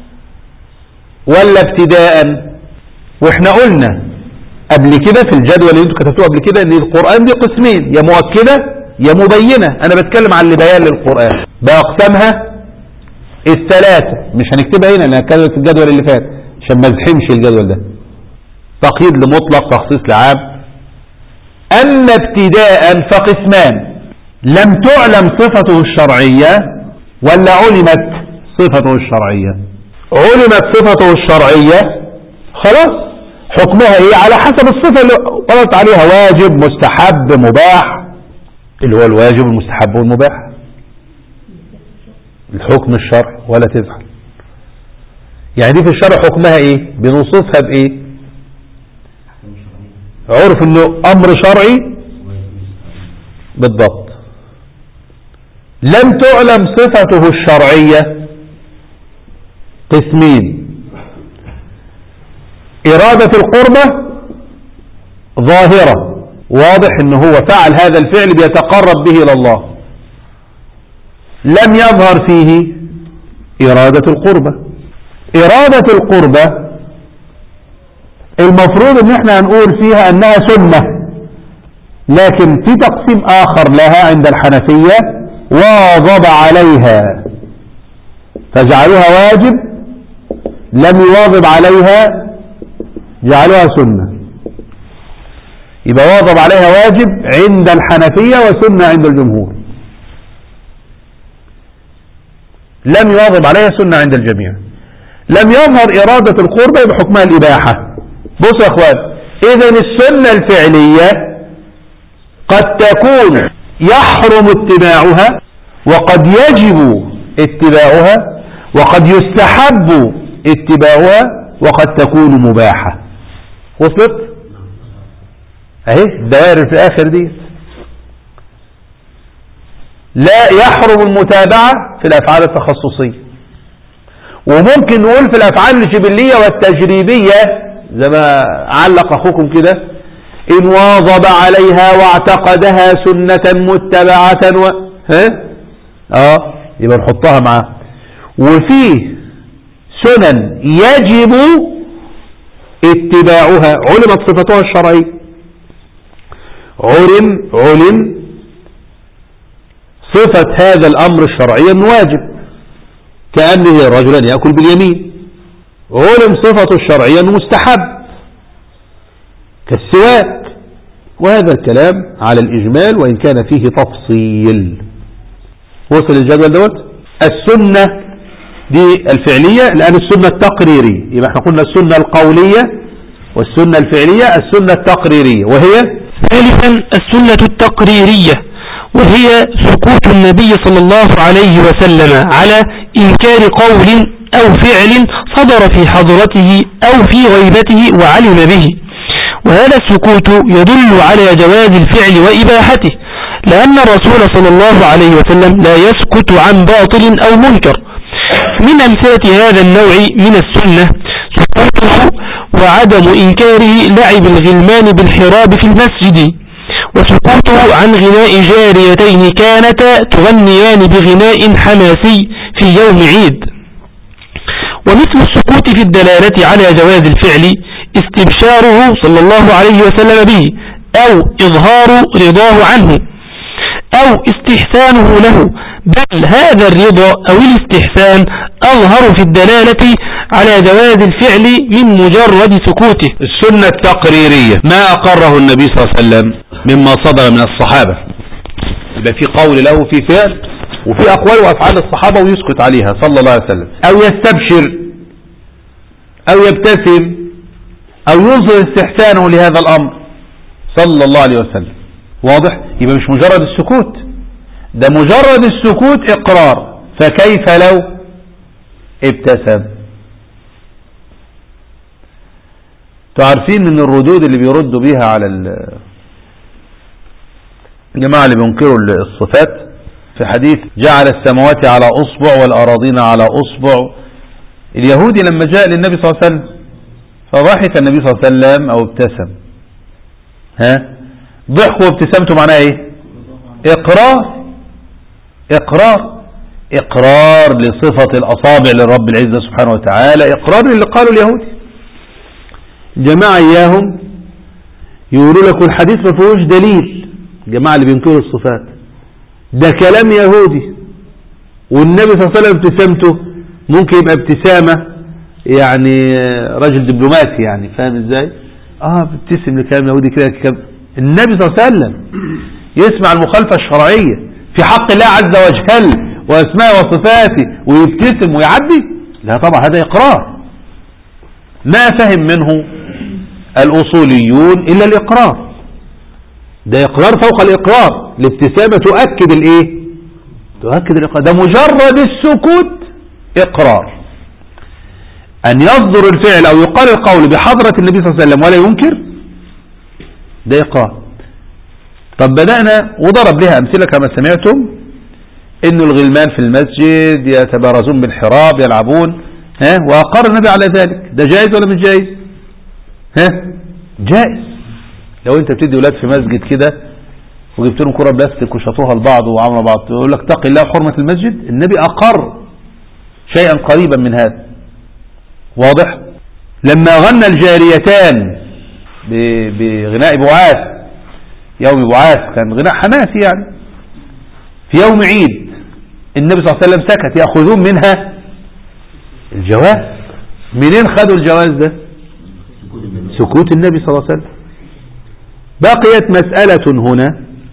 ولا ابتداء؟ واحنا قلنا قبل كده في الجدول اللي انتوا كتبتوه قبل كده ان القرآن دي قسمين: يا مؤكدة يا مبينة. انا بتكلم عن اللي بيان للقرآن بأقسامها الثلاثة، مش هنكتبها هنا لأنها كانت في الجدول اللي فات عشان ما ازحمش الجدول ده. تقييد لمطلق، تخصيص لعام. أما ابتداء فقسمان: لم تعلم صفته الشرعية ولا علمت صفته الشرعية. علمت صفته الشرعية خلاص حكمها ايه؟ على حسب الصفة اللي قلت عليها: واجب، مستحب، مباح، اللي هو الواجب والمستحب والمباح، الحكم الشرعي. ولا تزعل، يعني دي في الشرع حكمها ايه؟ بنوصفها بايه؟ عرف انه امر شرعي بالضبط. لم تعلم صفته الشرعية قسمين: إرادة القربة ظاهرة، واضح انه هو فعل هذا الفعل بيتقرب به الى الله، لم يظهر فيه إرادة القربة. إرادة القربة المفروض ان احنا هنقول فيها انها سنة، لكن في تقسيم اخر لها عند الحنفية: واظب عليها فجعلوها واجب، لم يواظب عليها جعلوها سنة. يبقى واظب عليها واجب عند الحنفية وسنة عند الجمهور، لم يواظب عليها سنة عند الجميع. لم يظهر إرادة القربة بحكمها الإباحة. بصوا يا أخوان، إذن السنة الفعلية قد تكون يحرم اتباعها، وقد يجب اتباعها، وقد يستحب اتباعها، وقد تكون مباحة. وصلت؟ اهي الدوائر في الآخر دي. لا يحرم المتابعة في الأفعال التخصصية، وممكن نقول في الأفعال الجبلية والتجريبية زي ما علق أخوكم كده: إن واظب عليها واعتقدها سنة متبعة يبقى نحطها معاه. وفيه سنن يجب اتباعها علمت صفتها الشرعية، علم صفة هذا الأمر الشرعي أنه واجب، كأنه رجلا يأكل باليمين. علم صفته الشرعية أنه مستحب كالسواك. وهذا الكلام على الإجمال وإن كان فيه تفصيل. وصل الجدول دوت. السنة دي الفعلية، الآن السنة التقريرية. يبقى احنا قلنا السنة القولية والسنة الفعلية. السنة التقريرية وهي ثالثا السنة التقريرية، وهي سكوت النبي صلى الله عليه وسلم على إنكار قول أو فعل صدر في حضرته أو في غيبته وعلم به. وهذا السكوت يدل على جواز الفعل وإباحته، لأن الرسول صلى الله عليه وسلم لا يسكت عن باطل أو منكر. من أمثلة هذا النوع من السنة سكوته وعدم إنكاره لعب الغلمان بالحراب في المسجد، وسكوته عن غناء جاريتين كانتا تغنيان بغناء حماسي في يوم عيد. ومثل السكوت في الدلالة على جواز الفعل استبشاره صلى الله عليه وسلم به، أو إظهار رضاه عنه، أو استحسانه له، بل هذا الرضا أو الاستحسان أظهر في الدلالة على جواز الفعل من مجرد سكوته. السنة التقريرية ما أقره النبي صلى الله عليه وسلم مما صدر من الصحابة، يبقى في قول له في فعل، وفي أقوال وأفعال الصحابة ويسكت عليها صلى الله عليه وسلم، أو يستبشر أو يبتسم أو يظهر استحسانه لهذا الأمر صلى الله عليه وسلم. واضح؟ يبقى مش مجرد السكوت، ده مجرد السكوت إقرار، فكيف لو ابتسم؟ تعرفين من الردود اللي بيردوا بيها على الجماعة اللي بينكروا الصفات في حديث جعل السماوات على أصبع والأراضين على أصبع. اليهودي لما جاء للنبي صلى الله عليه وسلم فضحك النبي صلى الله عليه وسلم أو ابتسم. ضحك وابتسامته معناه ايه؟ إقرار لصفة الأصابع للرب العزة سبحانه وتعالى، إقرار اللي قالوا اليهودي. جماعة إياهم يقولوا لك الحديث ما فيهوش دليل، جماعة اللي بينكروا الصفات ده كلام يهودي، والنبي صلى الله عليه وسلم ابتسامته ممكن يبقى ابتسامة يعني رجل دبلوماسي، يعني فاهم ازاي؟ بتبتسم لكلام يهودي كده. النبي صلى الله عليه وسلم يسمع المخالفة الشرعية في حق الله عز وجل واسماء وصفاته ويبتسم ويعدي؟ لا طبعا، هذا إقرار ما فهم منه الأصوليون إلا الإقرار. ده إقرار فوق الإقرار. الابتسامة تؤكد الإيه؟ تؤكد الإقرار. ده مجرد السكوت إقرار. أن يصدر الفعل أو يقال القول بحضرة النبي صلى الله عليه وسلم ولا ينكر، ده إقرار. طب بدأنا وضرب لها أمثلة كما سمعتم، إنه الغلمان في المسجد يتبارزون بالحراب يلعبون، وأقر النبي على ذلك. ده جائز ولا مش جائز؟ جائز. لو أنت بتدي ولاد في مسجد كده وجبت لهم كرة بلاستيك وشطوها لبعض وعملوا بعض، يقول لك اتق الله وحرمة المسجد. النبي أقر شيئا قريبا من هذا. واضح؟ لما غنى الجاريتان بغناء بعاث، يوم بعاث كان غناء حماسي يعني، في يوم عيد النبي صلى الله عليه وسلم سكت، يأخذون منها الجواز. منين خدوا الجواز ده؟ سكوت النبي صلى الله عليه وسلم. بقيت مسألة هنا،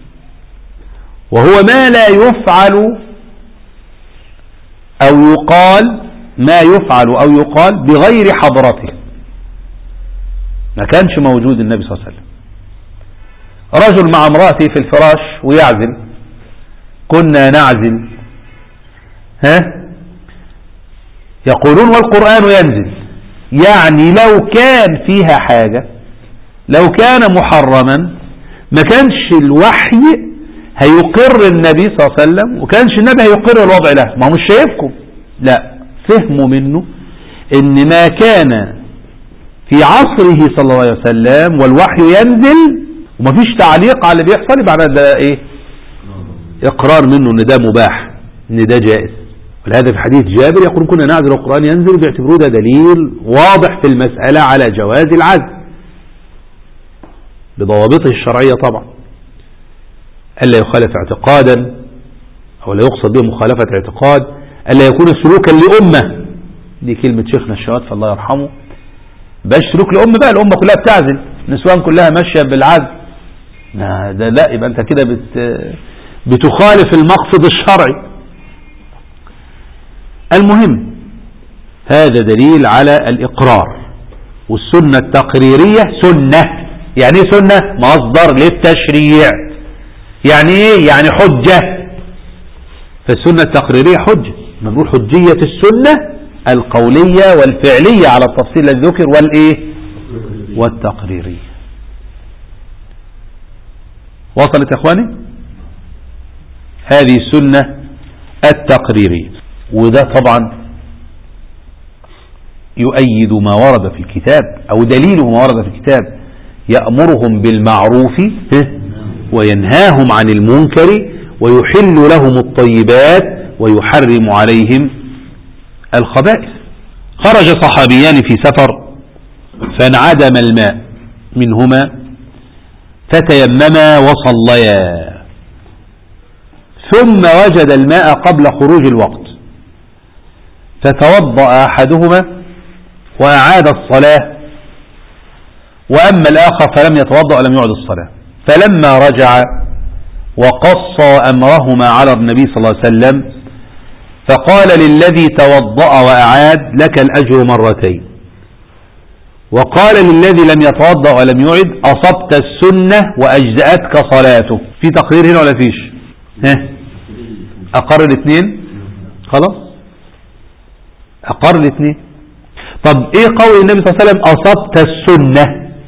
وهو ما لا يفعل أو يقال، ما يفعل أو يقال بغير حضرته. ما كانش موجود النبي صلى الله عليه وسلم. رجل مع امرأته في الفراش ويعزل، كنا نعزل، يقولون والقرآن ينزل. يعني لو كان فيها حاجة، لو كان محرما، ما كانش الوحي هيقر النبي صلى الله عليه وسلم، وكانش النبي هيقر الوضع له. ما هو مش شايفكم، لا، فهموا منه ان ما كان في عصره صلى الله عليه وسلم والوحي ينزل ومفيش تعليق على اللي بيحصل، يبقى ده ايه؟ اقرار منه ان ده مباح، ان ده جائز. ولهذا في حديث جابر يقول كنا نعزل القرآن ينزل، بيعتبروه ده دليل واضح في المسألة على جواز العزل بضوابطه الشرعية طبعا، ألا يخالف اعتقادا، أو لا يقصد به مخالفة اعتقاد، ألا يكون سلوكا لأمة. دي كلمة شيخنا الشوات فالله يرحمه، باش سلوك لأمة بقى، الأمة كلها بتعزل، النسوان كلها ماشية بالعزل، ده لا، يبقى أنت كده بتخالف المقصد الشرعي. المهم هذا دليل على الإقرار. والسنة التقريرية سنة. يعني ايه سنة؟ مصدر للتشريع. يعني ايه؟ يعني حجة. فالسنة التقريرية حجة. نقول حجية السنة القولية والفعلية على التفصيل الذي ذكر، والايه؟ والتقريرية. وصلت يا اخواني؟ هذه السنة التقريرية. وده طبعا يؤيد ما ورد في الكتاب، او دليله ما ورد في الكتاب: يأمرهم بالمعروف وينهاهم عن المنكر ويحل لهم الطيبات ويحرم عليهم الخبائث. خرج صحابيان في سفر فانعدم الماء منهما فتيمما وصليا، ثم وجد الماء قبل خروج الوقت فتوضأ أحدهما وأعاد الصلاة، وأما الآخر فلم يتوضأ ولم يعد الصلاة. فلما رجع وقص أمرهما على النبي صلى الله عليه وسلم فقال للذي توضأ وأعاد: لك الأجر مرتين. وقال للذي لم يتوضأ ولم يعد: أصبت السنة وأجزأتك صلاته. في تقرير هنا ولا فيش؟ أقر الاثنين؟ خلاص، أقر الاثنين. طب ايه قول النبي صلى الله عليه وسلم أصبت السنة؟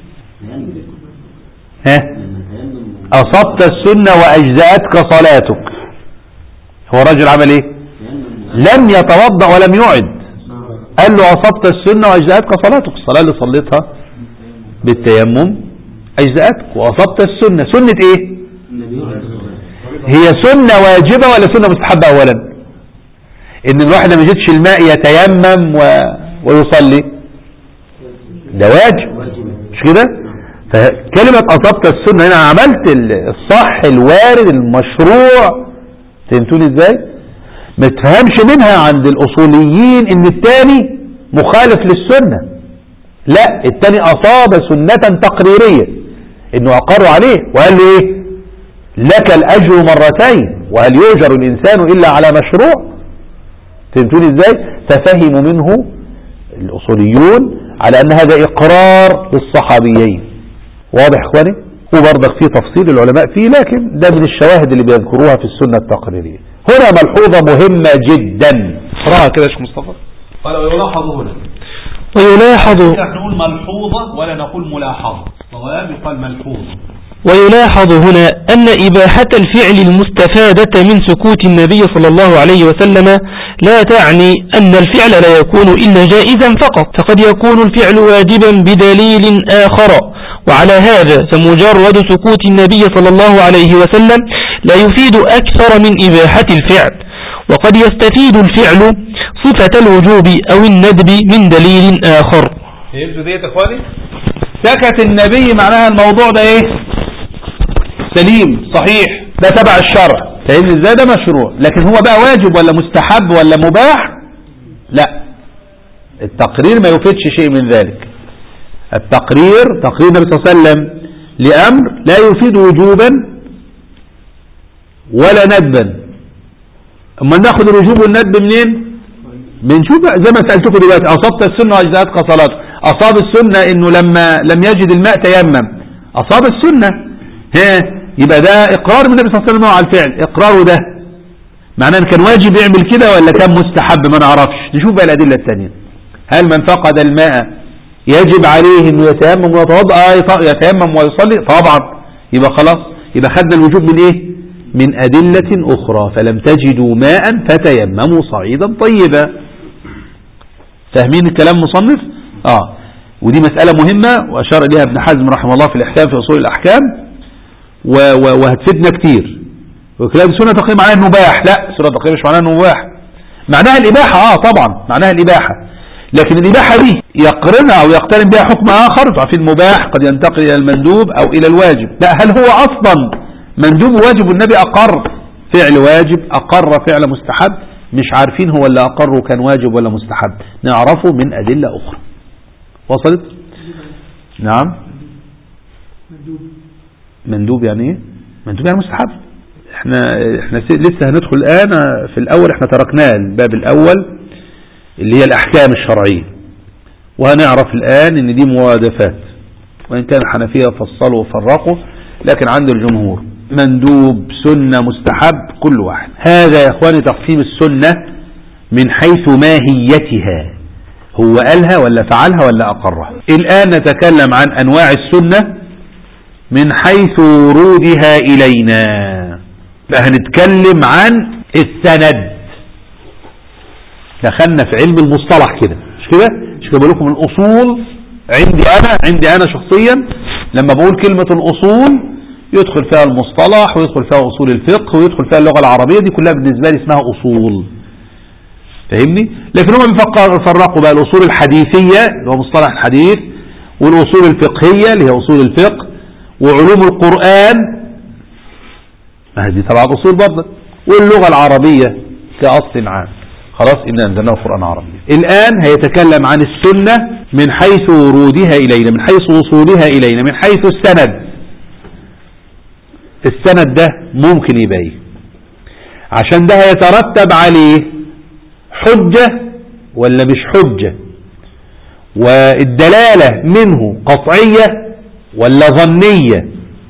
أصبت السنة وأجزأتك صلاتك. هو رجل عمل ايه؟ لم يتوضأ ولم يعد، قال له أصبت السنة وأجزأتك صلاتك. الصلاة اللي صليتها بالتيمم أجزأتك وأصبت السنة. سنة ايه؟ هي سنة واجبة ولا سنة مستحبة؟ أولا ان الواحد ما يجدش الماء يتيمم ويصلي، ده واجب مش كده؟ فكلمة أصبت السنة هنا عملت الصح الوارد المشروع. فهمتوني ازاي؟ ما تفهمش منها عند الأصوليين ان التاني مخالف للسنة، لا، التاني أصاب سنة تقريرية انه أقر عليه وقال له ايه؟ لك الأجر مرتين وهل يؤجر الإنسان إلا على مشروع. فهمتوني ازاي؟ ففهموا منه الأصوليون على أن هذا إقرار للصحابيين. واضح اخواني؟ وبرضك في تفصيل العلماء فيه، لكن ده من الشواهد اللي بيذكروها في السنة التقريرية. هنا ملحوظة مهمة جدا، اقراها كده يا شيخ مصطفى. قال ويلاحظ هنا، نحن نقول ملحوظة ولا نقول ملاحظة، صواب يقال ملحوظة. ويلاحظ هنا أن إباحة الفعل المستفادة من سكوت النبي صلى الله عليه وسلم لا تعني أن الفعل لا يكون إلا جائزا فقط، فقد يكون الفعل واجبا بدليل آخر. وعلى هذا فمجرد سكوت النبي صلى الله عليه وسلم لا يفيد أكثر من إباحة الفعل، وقد يستفيد الفعل صفة الوجوب أو الندب من دليل آخر. فهمتوا ديت يا اخواني؟ سكت النبي معناها الموضوع ده ايه؟ سليم صحيح، ده تبع الشرع. فاهمني ازاي؟ ده مشروع، لكن هو بقى واجب ولا مستحب ولا مباح؟ لا، التقرير ما يفيدش شيء من ذلك. التقرير، تقرير النبي صلى الله عليه وسلم لأمر لا يفيد وجوبا ولا ندبا. اما ناخد الوجوب والندب منين؟ بنشوف زي ما سألتكم دلوقتي، أصبت السنة وأجزأتك صلاته. أصاب السنة إنه لما لم يجد الماء تيمم، أصاب السنة. يبقى ده إقرار من النبي صلى الله عليه وسلم على الفعل. إقراره ده معناه إن كان واجب يعمل كده ولا كان مستحب؟ ما نعرفش. نشوف بقى الأدلة الثانية. هل من فقد الماء يجب عليه إنه يتيمم ويتوضأ؟ يتيمم ويصلي طبعا. يبقى خلاص، يبقى خدنا الوجوب من إيه؟ من أدلة أخرى. فلم تجدوا ماء فتيمموا صعيدا طيبا. فاهمين الكلام مصنف؟ ودي مسألة مهمة وأشار إليها ابن حزم رحمه الله في الإحكام في أصول الأحكام، وهتفيدنا كتير. وكلام سنة تقرير معناها انه مباح، لا، سنة تقرير مش معناها انه مباح، معناها الإباحة. طبعا معناها الإباحة، لكن الإباحة دي يقرنها أو يقترن بها حكم آخر. تعرفين المباح قد ينتقل إلى المندوب أو إلى الواجب. لا، هل هو أصلا مندوب واجب؟ والنبي أقر فعل واجب، أقر فعل مستحب. مش عارفين هو اللي أقره كان واجب ولا مستحب، نعرفه من أدلة أخرى. وصلت؟ نعم. مندوب يعني ايه؟ مندوب يعني مستحب. احنا لسه هندخل الآن في الأول. احنا تركناه الباب الأول اللي هي الأحكام الشرعية، وهنعرف الآن ان دي موادفات، وإن كان الحنفية فصلوا وفرقوا، لكن عند الجمهور مندوب سنة مستحب كل واحد. هذا يا اخواني تقسيم السنة من حيث ماهيتها، هو قالها ولا فعلها ولا أقرها. الآن نتكلم عن أنواع السنة من حيث ورودها إلينا. فهنتكلم عن السند. دخلنا في علم المصطلح كده، مش كده؟ مش كده بقول لكم الأصول عندي أنا شخصيا لما بقول كلمة الأصول يدخل فيها المصطلح ويدخل فيها أصول الفقه ويدخل فيها اللغة العربية. دي كلها بالنسبة لي اسمها أصول. فاهمني؟ لكن هم بيفرقوا بقى الأصول الحديثية اللي هو مصطلح الحديث، والأصول الفقهية اللي هي أصول الفقه، وعلوم القرآن هذه تبع أصول برضه، واللغة العربية كأصل عام. خلاص، إنا أنزلناه قرآن عربي. الآن هيتكلم عن السنة من حيث ورودها إلينا، من حيث وصولها إلينا، من حيث السند. السند ده ممكن يبقى عشان ده هيترتب عليه حجة ولا مش حجة، والدلالة منه قطعية ولا ظنية،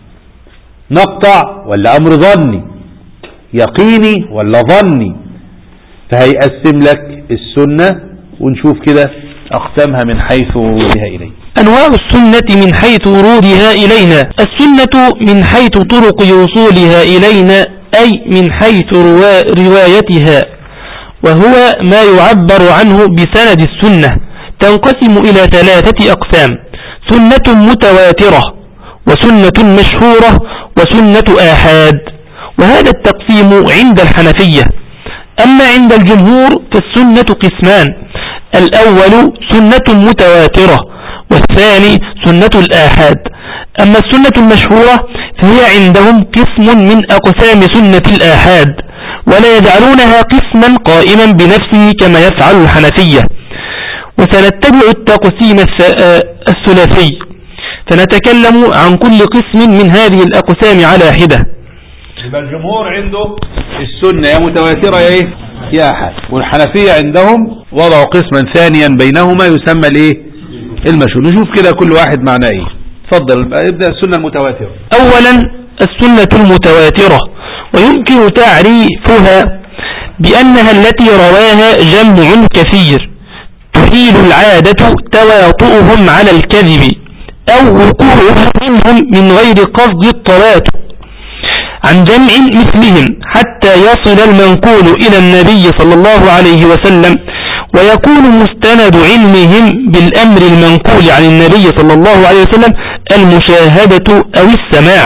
نقطع ولا أمر ظني، يقيني ولا ظني. فهيقسم لك السنة ونشوف كده أقسامها من حيث ورودها إليه. أنواع السنة من حيث ورودها إلينا. السنة من حيث طرق وصولها إلينا، أي من حيث روايتها، وهو ما يعبر عنه بسند السنة. تنقسم إلى 3 أقسام: سنة متواترة، وسنة مشهورة، وسنة آحاد. وهذا التقسيم عند الحنفية. أما عند الجمهور فالسنة قسمان: الأول سنة متواترة، والثاني سنة الآحاد. أما السنة المشهورة فهي عندهم قسم من أقسام سنة الآحاد، ولا يجعلونها قسما قائما بنفسه كما يفعل الحنفية. وسنتبع التقسيم الثلاثي، فنتكلم عن كل قسم من هذه الأقسام على حدة. يبقى الجمهور عنده السنة يا متواترة يا آحاد، والحنفية عندهم وضعوا قسما ثانيا بينهما يسمى المشهور. نشوف كده كل واحد معناه ايه. اتفضل ابدأ. السنة المتواترة. أولا السنة المتواترة، ويمكن تعريفها بأنها التي رواها جمع كثير تحيل العادة تواطؤهم على الكذب أو وقوعهم منهم من غير قصد التواطؤ عن جمع مثلهم، حتى يصل المنقول إلى النبي صلى الله عليه وسلم، ويكون مستند علمهم بالأمر المنقول عن النبي صلى الله عليه وسلم المشاهدة أو السماع.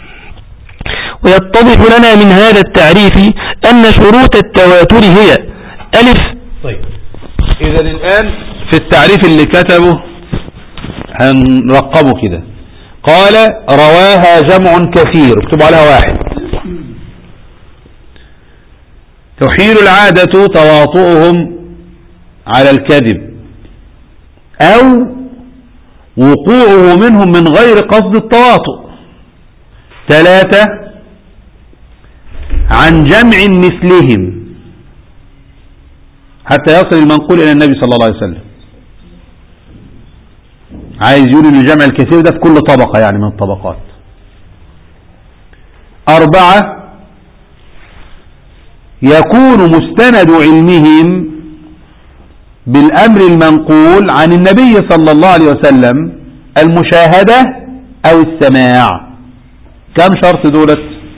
ويتضح لنا من هذا التعريف أن شروط التواتر هي: ألف. طيب إذا الآن في التعريف اللي كتبه هنرقمه كده. قال رواها جمع كثير، اكتب عليها 1. تحيل العادة تواطؤهم على الكذب أو وقوعه منهم من غير قصد التواطؤ. 3 عن جمع مثلهم حتى يصل المنقول إلى النبي صلى الله عليه وسلم. عايز يقول ان الجمع الكثير ده في كل طبقة يعني من الطبقات. 4 يكون مستند علمهم بالأمر المنقول عن النبي صلى الله عليه وسلم المشاهدة أو السماع. كم شرط دولت؟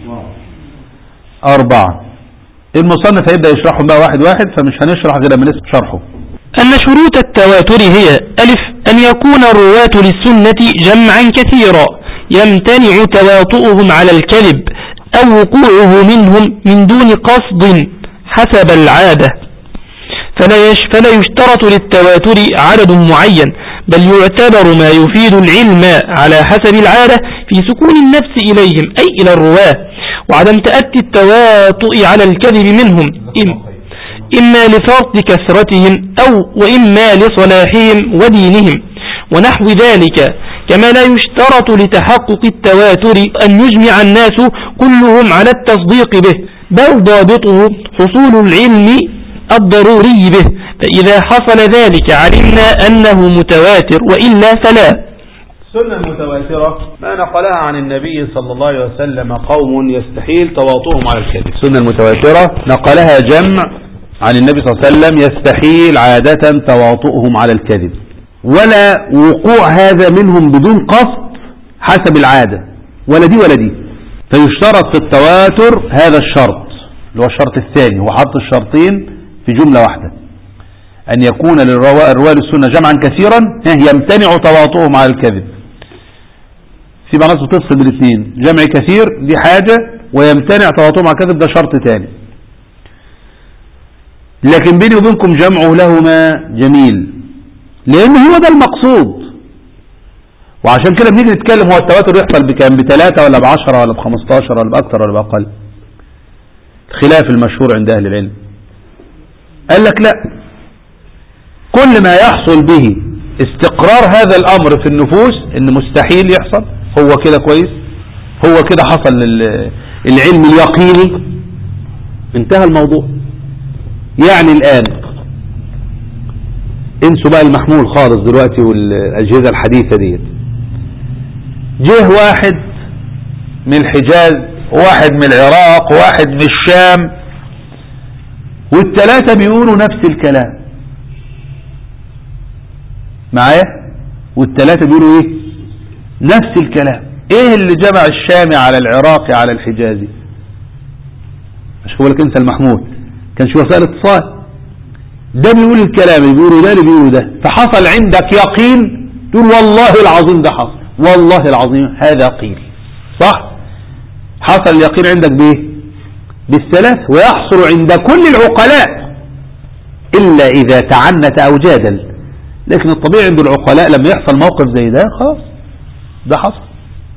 4. المصنف هيبدأ يشرحهم بقى واحد واحد، فمش هنشرح غير من اسم شرحه. أن شروط التواتر هي: ألف. أن يكون الرواة للسنة جمعا كثيرا يمتنع تواطؤهم على الكذب أو وقوعه منهم من دون قصد حسب العادة، فلا يشترط للتواتر عدد معين، بل يعتبر ما يفيد العلم على حسب العادة في سكون النفس إليهم أي إلى الرواة، وعدم تأتي التواطؤ على الكذب منهم إما لفرط كثرتهم وإما لصلاحهم ودينهم ونحو ذلك. كما لا يشترط لتحقق التواتر أن يجمع الناس كلهم على التصديق به، بل ضابطه حصول العلم الضروري به، فإذا حصل ذلك علمنا أنه متواتر، وإلا فلا. السنة المتواترة ما نقلها عن النبي صلى الله عليه وسلم قوم يستحيل تواطؤهم على الكذب. السنة المتواترة نقلها جمع عن النبي صلى الله عليه وسلم يستحيل عادة تواطؤهم على الكذب، ولا وقوع هذا منهم بدون قصد حسب العادة، ولا دي ولا دي. فيشترط في التواتر هذا الشرط اللي هو الشرط الثاني، هو حط الشرطين في جملة واحدة: أن يكون للرواة السنة جمعا كثيرا يمتنع تواطؤهم على الكذب. في بعض الناس بتفصل بالاثنين، جمع كثير دي حاجة ويمتنع تواطؤهم على الكذب ده شرط ثاني. لكن بيني وبينكم جمعه لهما جميل، لأن هو ده المقصود. وعشان كده بنيجي نتكلم هو التواتر يحصل بكام؟ ب3 ولا ب10 ولا ب15 ولا بأكثر ولا بأقل؟ خلاف المشهور عند أهل العلم. قال لك لا، كل ما يحصل به استقرار هذا الأمر في النفوس إن مستحيل يحصل، هو كده كويس، هو كده حصل العلم اليقيني، انتهى الموضوع. يعني الآن انسوا بقى المحمول خالص دلوقتي والأجهزة الحديثة ديت. جه واحد من الحجاز، واحد من العراق، واحد من الشام، والثلاثة بيقولوا نفس الكلام. معايا؟ والثلاثة بيقولوا ايه؟ نفس الكلام. ايه اللي جمع الشامي على العراقي على الحجازي؟ مش هو لك انت المحمود كان شو وسائل اتصال، ده بيقول الكلام اللي بيقوله ده اللي بيقوله ده، فحصل عندك يقين تقول والله العظيم ده حصل، والله العظيم هذا قيل صح. حصل اليقين عندك بايه؟ بالثلاث. ويحصل عند كل العقلاء الا اذا تعنت او جادل، لكن الطبيعي عند العقلاء لما يحصل موقف زي ده خلاص ده حصل.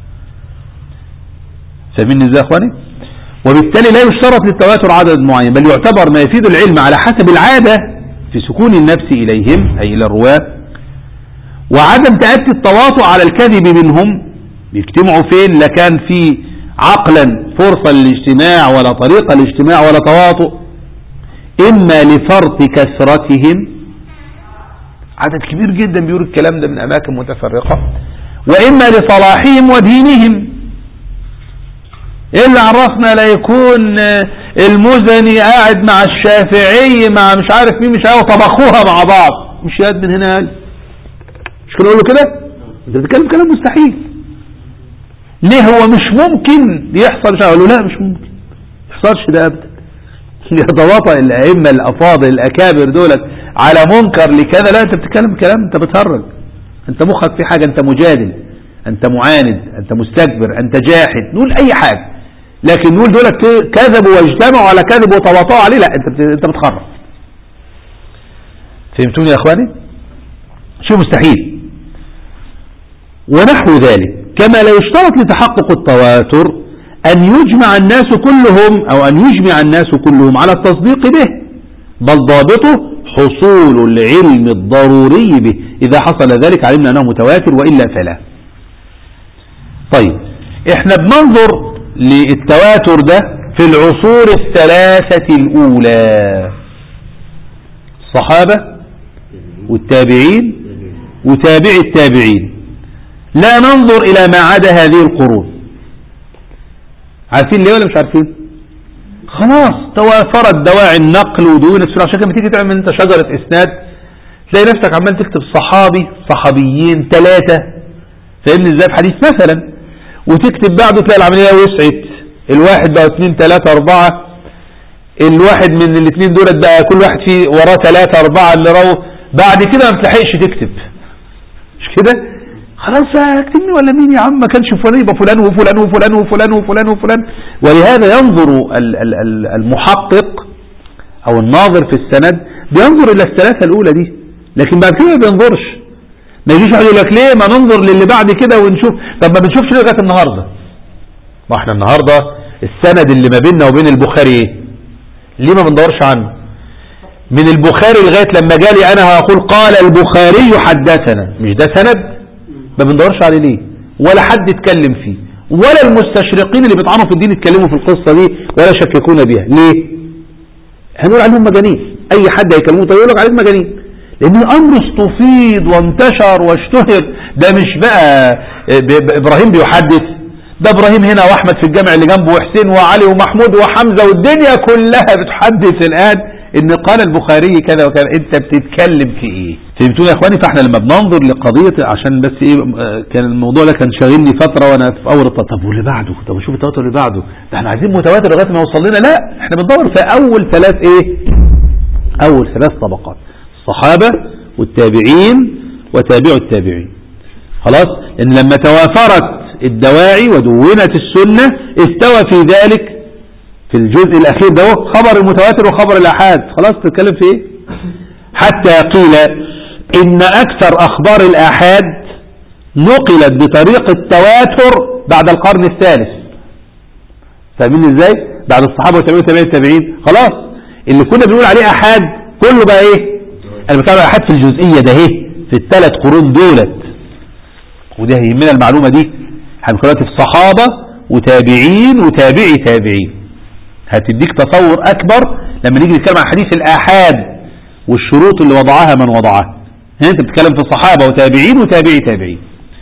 فاهمين ازاي يا اخواني؟ وبالتالي لا يشترط للتواتر عدد معين، بل يعتبر ما يفيد العلم على حسب العادة في سكون النفس إليهم أي إلى الرواة، وعدم تأتي التواطؤ على الكذب منهم. بيجتمعوا فين؟ لا كان في عقلا فرصة للاجتماع ولا طريقة للاجتماع ولا تواطؤ، إما لفرط كثرتهم، عدد كبير جدا بيقول الكلام ده من أماكن متفرقة، وإما لصلاحهم ودينهم. إلا عرفنا لا يكون المزني قاعد مع الشافعي مع مش عارف مين مش عارف طبخوها مع بعض، مش يد من هنا قال مش كانوا يقولوا كده؟ انت بتتكلم كلام مستحيل. ليه؟ هو مش ممكن يحصل. مش قالوا لا مش ممكن ما يحصلش ده ابدا. يتواطأ الائمه الافاضل الاكابر دولت على منكر لكذا، لا انت بتتكلم كلام انت بتهرج، انت مخك في حاجه، انت مجادل، انت معاند، انت مستكبر، انت جاحد، نقول اي حاجه، لكن نقول دولت كذبوا واجتمعوا على كذب وتواطؤوا عليه، لا انت بتخرج. فهمتوني يا اخواني؟ شيء مستحيل. ونحو ذلك كما لا يشترط لتحقق التواتر أن يجمع الناس كلهم أو أن يجمع الناس كلهم على التصديق به، بل ضابطه حصول العلم الضروري به، إذا حصل ذلك علمنا أنه متواتر وإلا فلا. طيب احنا بننظر للتواتر ده في العصور الثلاثة الأولى، الصحابة والتابعين وتابع التابعين، لا ننظر إلى ما عدا هذه القرون. عارفين ليه ولا مش عارفين؟ خلاص توافرت دواعي النقل ودون السنة، عشان كده تيجي تعمل انت شجرة اسناد تلاقي نفسك عمال تكتب صحابي صحابيين ثلاثة، فاهمني ازاي؟ في حديث مثلا، وتكتب بعده تلاقي العملية وسعت، الواحد بقى 2 3 4، الواحد من الاثنين دولت بقى كل واحد فيه وراه 3 4 اللي راوا، بعد كده ما تلحقش تكتب، مش كده؟ خلاص اكتب مين ولا مين يا عم، ما كانش فلان يبقى فلان وفلان وفلان وفلان وفلان وفلان. ولهذا ينظر المحقق او الناظر في السند بينظر الى الثلاثة الاولى دي، لكن بعد كده ما بينظرش. ما يجيش واحد يقول لك ليه ما ننظر للي بعد كده ونشوف؟ طب ما بنشوفش لغايه النهارده؟ ما احنا النهارده السند اللي ما بيننا وبين البخاري ايه؟ ليه ما بندورش عنه؟ من البخاري لغايه لما جالي انا هقول قال البخاري حدثنا، مش ده سند؟ ما بندورش عليه ليه؟ ولا حد يتكلم فيه، ولا المستشرقين اللي بيطعنوا في الدين يتكلموا في القصة دي ولا شككون بها. ليه؟ هنقول عليهم مجانين، اي حد هيكلموه يقول لك عليهم مجانين، لان الامر استفيض وانتشر واشتهر. ده مش بقى ابراهيم بيحدث، ده ابراهيم هنا واحمد في الجامع اللي جنبه وحسين وعلي ومحمود وحمزة والدنيا كلها بتحدث الان ان قال البخاري كذا وكذا. انت بتتكلم في ايه؟ فهمتوا يا اخواني؟ فاحنا لما بننظر لقضية، عشان بس ايه، كان الموضوع ده كان شاغلني فترة وانا في اول طب واللي بعده، طب شوف التواتر اللي بعده، ده احنا عايزين متواتر لغاية ما يوصل لنا. لا احنا بندور في اول ثلاث ايه، اول ثلاث طبقات، الصحابة والتابعين وتابع التابعين. خلاص، ان لما توافرت الدواعي ودونت السنة استوى في ذلك في الجزء الاخير ده خبر المتواتر وخبر الاحاد. خلاص تتكلم في ايه؟ حتى قيل ان اكثر اخبار الاحاد نقلت بطريق التواتر بعد القرن الثالث. فاهمين ازاي؟ بعد الصحابة والتابعين وتابعين التابعين، خلاص اللي كنا بنقول عليه احاد كله بقى ايه؟ انا بتكلم على احاد في الجزئية ده ايه؟ في الثلاث قرون دولت، وده يهمنا المعلومة دي. احنا دلوقتي في صحابة وتابعين وتابعي تابعين، هتديك تصور اكبر لما نيجي نتكلم عن حديث الاحاد والشروط اللي وضعها من وضعها. هنا انت بتتكلم في صحابة وتابعين وتابعي تابعين.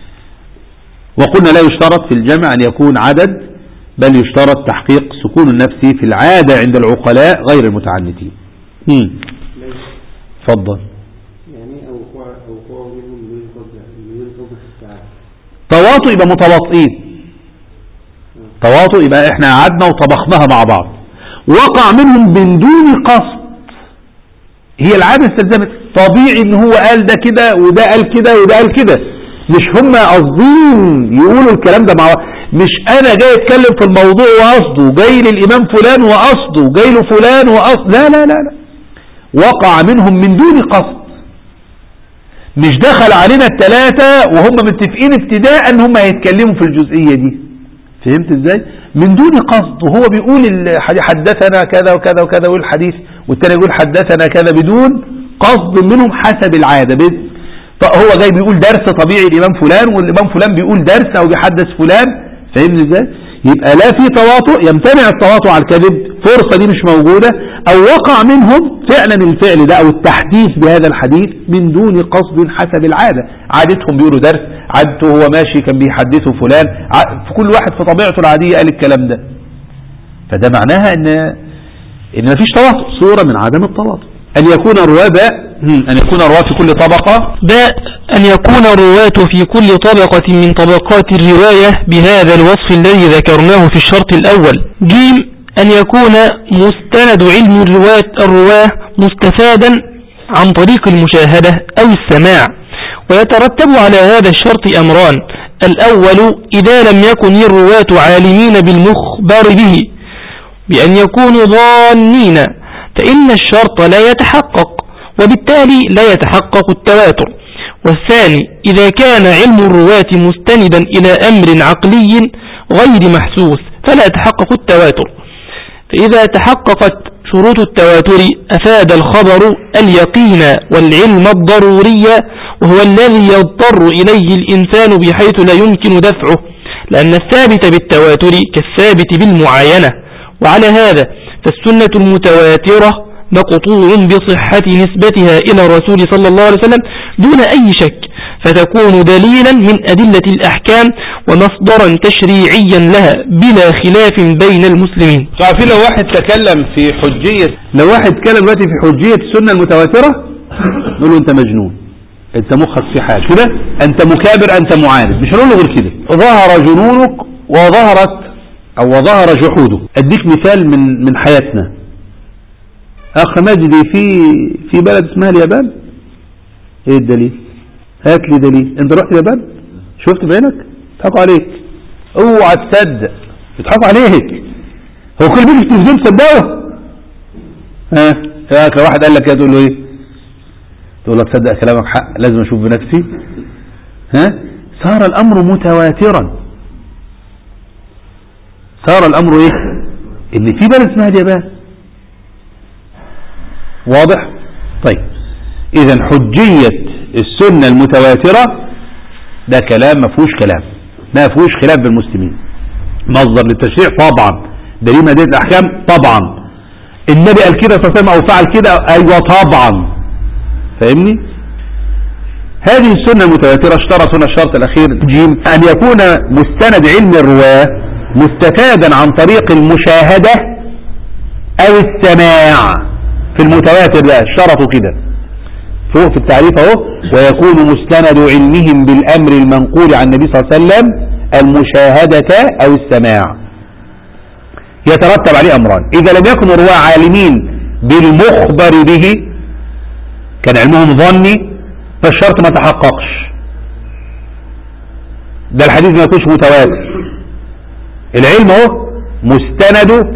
وقلنا لا يشترط في الجمع ان يكون عدد، بل يشترط تحقيق سكون النفس في العادة عند العقلاء غير المتعنتين. اتفضل. يعني اوقع منهم تواطؤ يبقى متواطئين، تواطؤ يبقى احنا قعدنا وطبخناها مع بعض. وقع منهم من دون قصد، هي العادة استلزمت، طبيعي ان هو قال ده كده وده قال كده وده قال كده، مش هم قاصدين يقولوا الكلام ده مع بعض، مش انا جاي اتكلم في الموضوع وقصده، جاي للامام فلان وقصده، جاي له فلان وقصد، لا لا لا لا، وقع منهم من دون قصد، مش دخل علينا الثلاثة وهم متفقين ابتداء ان هم هيتكلموا في الجزئية دي، فهمت ازاي؟ من دون قصد، وهو بيقول حدثنا كذا وكذا وكذا ويقول الحديث، والتاني يقول حدثنا كذا بدون قصد منهم حسب العادة. فهو جاي بيقول درس طبيعي الامام فلان، والامام فلان بيقول درس او بيحدث فلان، فهمني ازاي؟ يبقى لا في تواطؤ، يمتنع التواطؤ على الكذب، فرصة دي مش موجودة، او وقع منهم فعلا الفعل ده او التحديث بهذا الحديث من دون قصد حسب العادة، عادتهم بيقولوا درس، عادته هو ماشي كان بيحدثه فلان، في كل واحد في طبيعته العادية قال الكلام ده، فده معناها ان مفيش تواطؤ، صورة من عدم التواطؤ. أن يكون الرواة في كل طبقة، أن يكون الرواة في كل طبقة من طبقات الرواية بهذا الوصف الذي ذكرناه في الشرط الأول. جيم أن يكون مستند علم الرواه مستفادا عن طريق المشاهدة أو السماع. ويترتب على هذا الشرط أمران: الأول إذا لم يكن الرواة عالمين بالمخبر به بأن يكونوا ظانين، فإن الشرط لا يتحقق، وبالتالي لا يتحقق التواتر. والثاني إذا كان علم الرواة مستندا إلى أمر عقلي غير محسوس فلا يتحقق التواتر. فإذا تحققت شروط التواتر أفاد الخبر اليقين والعلم الضروري، وهو الذي يضطر إليه الإنسان بحيث لا يمكن دفعه، لأن الثابت بالتواتر كالثابت بالمعاينة. وعلى هذا فالسنة المتواترة مقطوع بصحة نسبتها إلى الرسول صلى الله عليه وسلم دون أي شك، فتكون دليلا من أدلة الأحكام ومصدرا تشريعيا لها بلا خلاف بين المسلمين. تعرفين لو واحد تكلم في حجية، لو واحد تكلم دلوقتي في حجية السنة المتواترة نقول له أنت مجنون، أنت مخك في حاجة كده، أنت مكابر، أنت معاند، مش هنقول له غير كده. ظهر جنونك وظهر جحودك. أديك مثال من حياتنا. أخ مجدي في بلد اسمها اليابان، إيه الدليل؟ هات لي دليل. أنت رحت اليابان؟ شفت بعينك؟ بيضحكوا عليك، اوعى تصدق، بيضحكوا عليك. هو كل بيجي في التلفزيون تصدقه؟ لو واحد قال لك كده تقول له إيه؟ تقول له تصدق كلامك حق، لازم أشوف بنفسي. صار الأمر متواترا، صار الأمر إيه؟ إن في بلد اسمها اليابان. واضح؟ طيب إذا حجية السنة المتواترة ده كلام ما فيهوش كلام، ما فيهوش خلاف بالمسلمين. مصدر للتشريع طبعا، دليل من أدلة الأحكام طبعا، النبي قال كده صلى الله عليه وسلم أو فعل كده، أيوة طبعا، فاهمني؟ هذه السنة المتواترة اشترط هنا الشرط الأخير جيم أن يكون مستند علم الرواة مستفادا عن طريق المشاهدة أو السماع. في المتواتر ده شرطوا كده فوق في التعريف اهو: ويكون مستند علمهم بالأمر المنقول عن النبي صلى الله عليه وسلم المشاهدة أو السماع. يترتب عليه أمران: إذا لم يكن الرواة عالمين بالمخبر به، كان علمهم ظني، فالشرط ما تحققش، ده الحديث ما يكونش متواتر. العلم اهو مستند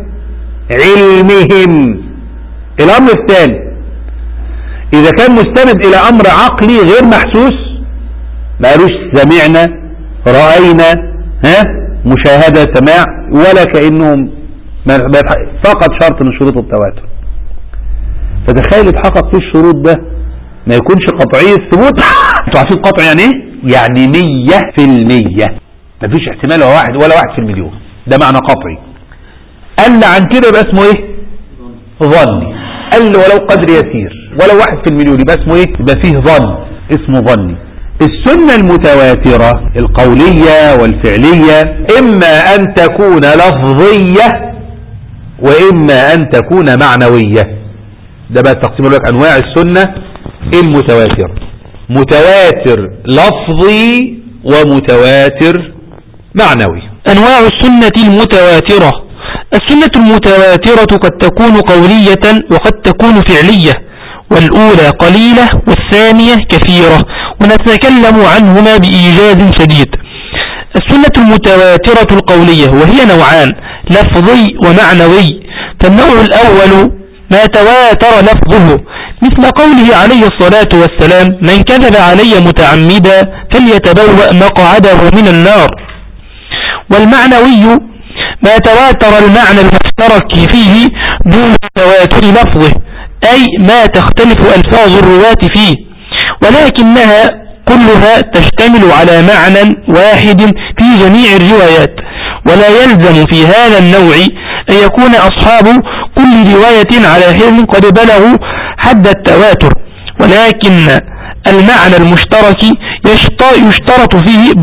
علمهم. الأمر الثاني: إذا كان مستند إلى أمر عقلي غير محسوس، ما قالوش سمعنا رأينا مشاهدة سماع، ولا كأنهم فقط شرط من شروط التواتر. فتخيل يتحقق فيه الشروط ده ما يكونش قطعي الثبوت. انتوا عارفين قطع يعني ايه؟ يعني 100%، مفيش احتمال ولا واحد في المليون، ده معنى قطعي. قل عن كده يبقى اسمه ايه؟ ظني. قل ولو قدر يسير، ولو 1 في المليون يبقى اسمه ايه؟ يبقى فيه ظن، اسمه ظني. السنة المتواترة القولية والفعلية إما أن تكون لفظية وإما أن تكون معنوية. ده بقى التقسيم لك أنواع السنة المتواترة: متواتر لفظي ومتواتر معنوي. أنواع السنة المتواترة. السنة المتواترة قد تكون قولية وقد تكون فعلية، والأولى قليلة والثانية كثيرة، ونتكلم عنهما بإيجاز شديد. السنة المتواترة القولية وهي نوعان، لفظي ومعنوي. فالنوع الأول ما تواتر لفظه، مثل قوله عليه الصلاة والسلام: من كذب علي متعمدا فليتبوأ مقعده من النار. والمعنوي ما تواتر المعنى المشترك فيه دون تواتر لفظه، أي ما تختلف ألفاظ الرواة فيه، ولكنها كلها تشتمل على معنى واحد في جميع الروايات. ولا يلزم في هذا النوع أن يكون أصحاب كل رواية على حد قد بلغوا حد التواتر، ولكن المعنى المشترك يشترط فيه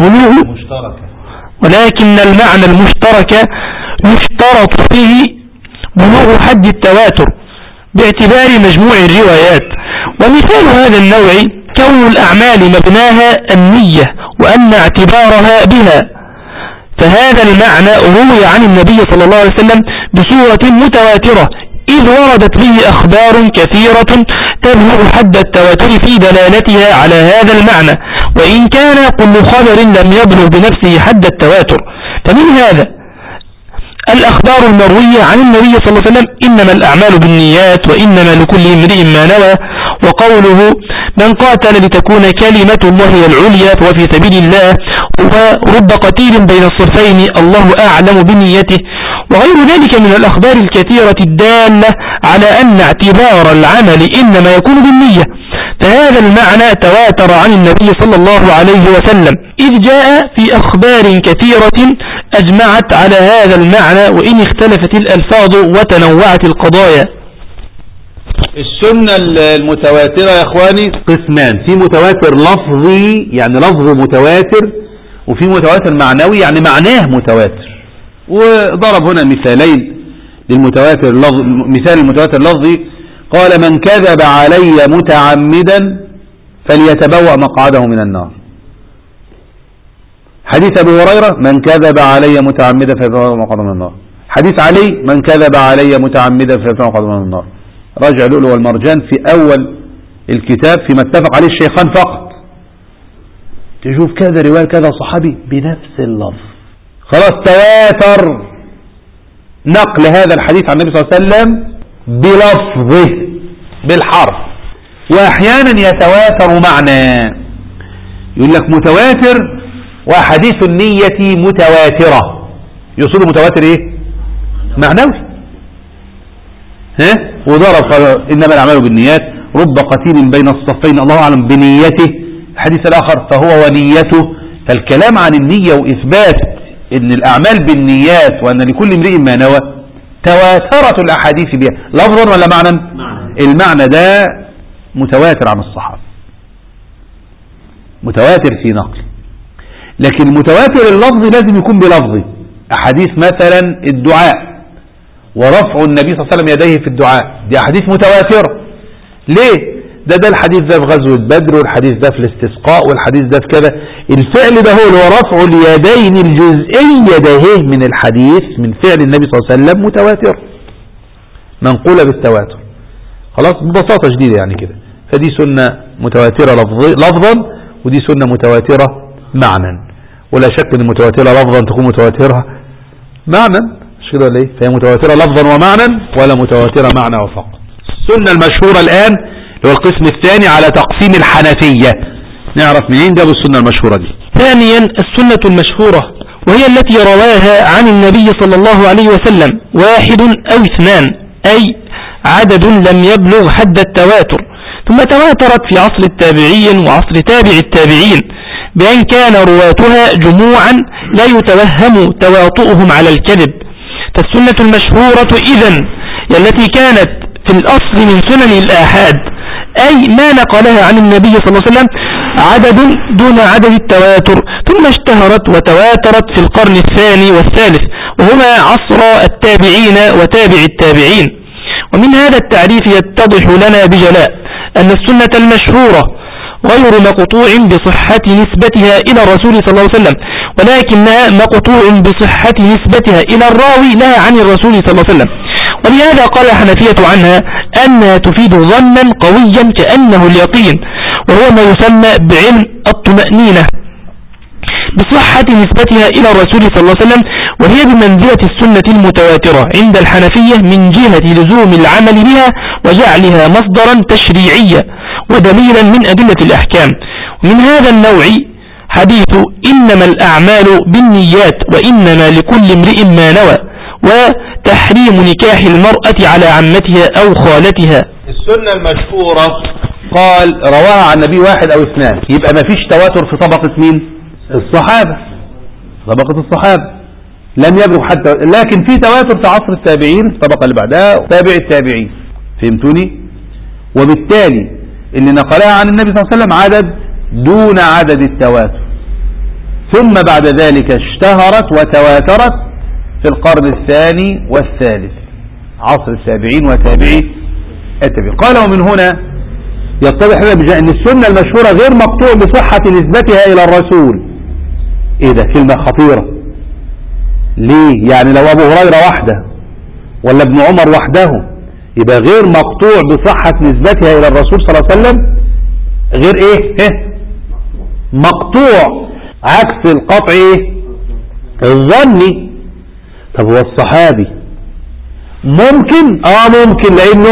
بلوغ حد التواتر باعتبار مجموع الروايات. ومثال هذا النوع كون الأعمال مبناها النية وأن اعتبارها بها، فهذا المعنى روي عن النبي صلى الله عليه وسلم بصورة متواترة، إذ وردت به أخبار كثيرة تبلغ حد التواتر في دلالتها على هذا المعنى، وإن كان كل خبر لم يبلغ بنفسه حد التواتر. فمن هذا الأخبار المروية عن النبي صلى الله عليه وسلم: إنما الأعمال بالنيات وإنما لكل امرئ ما نوى، وقوله: من قاتل لتكون كلمة الله هي العليا فهو في سبيل الله، ورب قتيل بين الصفين الله أعلم بنيته، وغير ذلك من الأخبار الكثيرة الدالة على أن اعتبار العمل إنما يكون بالنية. فهذا المعنى تواتر عن النبي صلى الله عليه وسلم، إذ جاء في أخبار كثيرة أجمعت على هذا المعنى، وإن اختلفت الألفاظ وتنوعت القضايا. السنة المتواترة يا إخواني قسمان: في متواتر لفظي يعني لفظه متواتر، وفي متواتر معنوي يعني معناه متواتر. وضرب هنا مثالين للمتواتر مثال المتواتر لفظي: قال: من كذب علي متعمدا فليتبوأ مقعده من النار. حديث أبي هريرة: من كذب علي متعمدا فليتبوأ مقعده من النار. حديث علي: من كذب علي متعمدا فليتبوأ مقعده من النار. راجع اللؤلؤ والمرجان في أول الكتاب فيما اتفق عليه الشيخان فقط، تشوف كذا رواية كذا صحابي بنفس اللفظ. خلاص تواتر نقل هذا الحديث عن النبي صلى الله عليه وسلم بلفظه بالحرف. وأحيانا يتواتر معنى، يقول لك متواتر وأحاديث النية متواترة، يقصد متواتر ايه؟ معنوي. وضرب إنما الأعمال بالنيات، رب قتيل بين الصفين الله أعلم بنيته. الحديث الآخر: فهو ونيته. فالكلام عن النية وإثبات إن الأعمال بالنيات وأن لكل امرئ ما نوى تواترت الأحاديث بها لفظا ولا معنى؟ المعنى ده متواتر عن الصحابة، متواتر في نقل. لكن المتواتر اللفظي لازم يكون بلفظي. أحاديث مثلا الدعاء ورفع النبي صلى الله عليه وسلم يديه في الدعاء، دي أحاديث متواترة. ليه؟ ده الحديث ده في غزوة بدر، والحديث ده في الاستسقاء، والحديث ده في كذا. الفعل ده هو رفع اليدين الجزئية ده من الحديث من فعل النبي صلى الله عليه وسلم متواتر منقولة بالتواتر. خلاص ببساطة شديدة يعني كده. فدي سنة متواترة لفظا، ودي سنة متواترة معنى. ولا شك ان المتواترة لفظا تكون متواترة معنى، مش كده ولا ايه؟ فهي متواترة لفظا ومعنى ولا متواترة معنى وفقط. السنة المشهورة الآن هو القسم الثاني على تقسيم الحنفية. نعرف منين ده بالسنة المشهورة دي. ثانيا السنة المشهورة، وهي التي رواها عن النبي صلى الله عليه وسلم واحد أو اثنان، أي عدد لم يبلغ حد التواتر، ثم تواترت في عصر التابعين وعصر تابع التابعين، بأن كان رواتها جموعا لا يتوهم تواطؤهم على الكذب. فالسنة المشهورة إذن التي كانت في الأصل من سنن الآحاد، أي ما نقلها عن النبي صلى الله عليه وسلم عدد دون عدد التواتر، ثم اشتهرت وتواترت في القرن الثاني والثالث، وهما عصر التابعين وتابع التابعين. ومن هذا التعريف يتضح لنا بجلاء أن السنة المشهورة غير مقطوع بصحة نسبتها إلى الرسول صلى الله عليه وسلم، ولكنها مقطوع بصحة نسبتها إلى الراوي لا عن الرسول صلى الله عليه وسلم. ولهذا قال الحنفية عنها أنها تفيد ظنا قويا كأنه اليقين، وهو ما يسمى بعلم الطمأنينة بصحة نسبتها إلى الرسول صلى الله عليه وسلم، وهي بمنزلة السنة المتواترة عند الحنفية من جهة لزوم العمل بها وجعلها مصدرا تشريعيا ودليلا من أدلة الأحكام. ومن هذا النوع حديث إنما الأعمال بالنيات وإنما لكل امرئ ما نوى، وتحريم نكاح المرأة على عمتها أو خالتها. السنة المشهورة قال رواها عن نبي واحد أو اثنان، يبقى ما فيش تواتر في طبقة مين؟ الصحابة، طبقة الصحابة لم يبلغ حتى، لكن في تواتر في عصر التابعين، الطبقة اللي بعدها تابع التابعين، فهمتوني؟ وبالتالي اللي نقلها عن النبي صلى الله عليه وسلم عدد دون عدد التواتر، ثم بعد ذلك اشتهرت وتواترت في القرن الثاني والثالث، عصر التابعين وتابعي التابعين. قال ومن هنا يتضح لنا ان السنة المشهورة غير مقطوع بصحة نسبتها الى الرسول. ايه ده؟ كلمة خطيرة. ليه؟ يعني لو ابو هريرة وحده ولا ابن عمر وحده يبقى غير مقطوع بصحة نسبتها الى الرسول صلى الله عليه وسلم، غير ايه؟ مقطوع، عكس القطع ايه؟ الظني. طب هو الصحابي ممكن؟ ممكن، لانه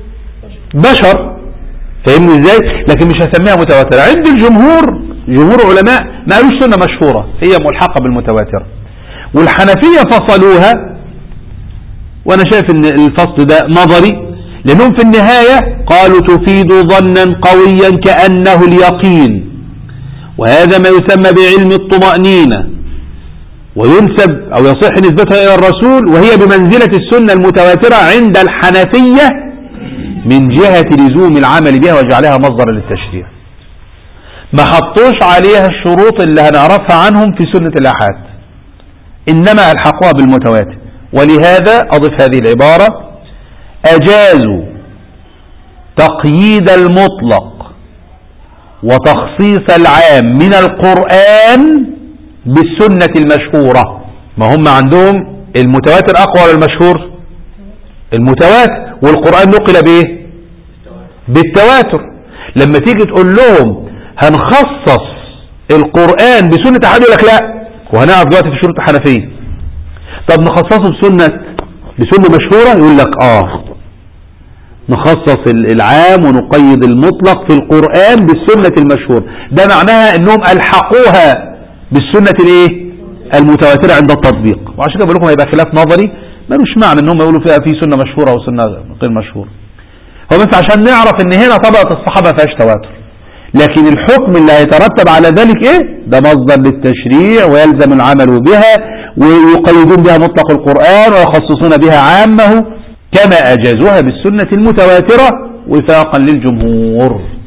بشر، فاهمني ازاي؟ لكن مش هسميها متواترة. عند الجمهور، جمهور علماء ما قالوش سنة مشهورة، هي ملحقة بالمتواترة. والحنفية فصلوها، وانا شايف ان الفصل ده نظري، لانهم في النهاية قالوا تفيد ظنا قويا كأنه اليقين، وهذا ما يسمى بعلم الطمأنينة، وينسب او يصح نسبتها الى الرسول، وهي بمنزلة السنة المتواترة عند الحنفية من جهة لزوم العمل بها وجعلها مصدر للتشريع. ما حطوش عليها الشروط اللي هنعرفها عنهم في سنة الآحاد، إنما ألحقوها بالمتواتر. ولهذا أضف هذه العبارة: أجازوا تقييد المطلق وتخصيص العام من القرآن بالسنة المشهورة. ما هم عندهم المتواتر أقوى ولا المشهور؟ المتواتر، والقرآن نقل بإيه؟ بالتواتر. لما تيجي تقول لهم هنخصص القرآن بسنة أحد، يقول لك لا، وهنعرف دلوقتي في شروط الحنفية. طب نخصصه بسنة مشهورة، يقول لك نخصص العام ونقيد المطلق في القرآن بالسنة المشهورة. ده معناها انهم الحقوها بالسنة الايه؟ المتواترة عند التطبيق. وعشان كده بقول لكم هيبقى خلاف نظري، ملوش معنى انهم يقولوا فيها في سنة مشهورة وسنة غير مشهورة. هو بس عشان نعرف ان هنا طبقة الصحابة فيهاش تواتر، لكن الحكم اللي هيترتب على ذلك ايه؟ ده مصدر للتشريع ويلزم العمل بها، ويقيدون بها مطلق القرآن ويخصصون بها عامه كما اجازوها بالسنة المتواترة وفاقا للجمهور.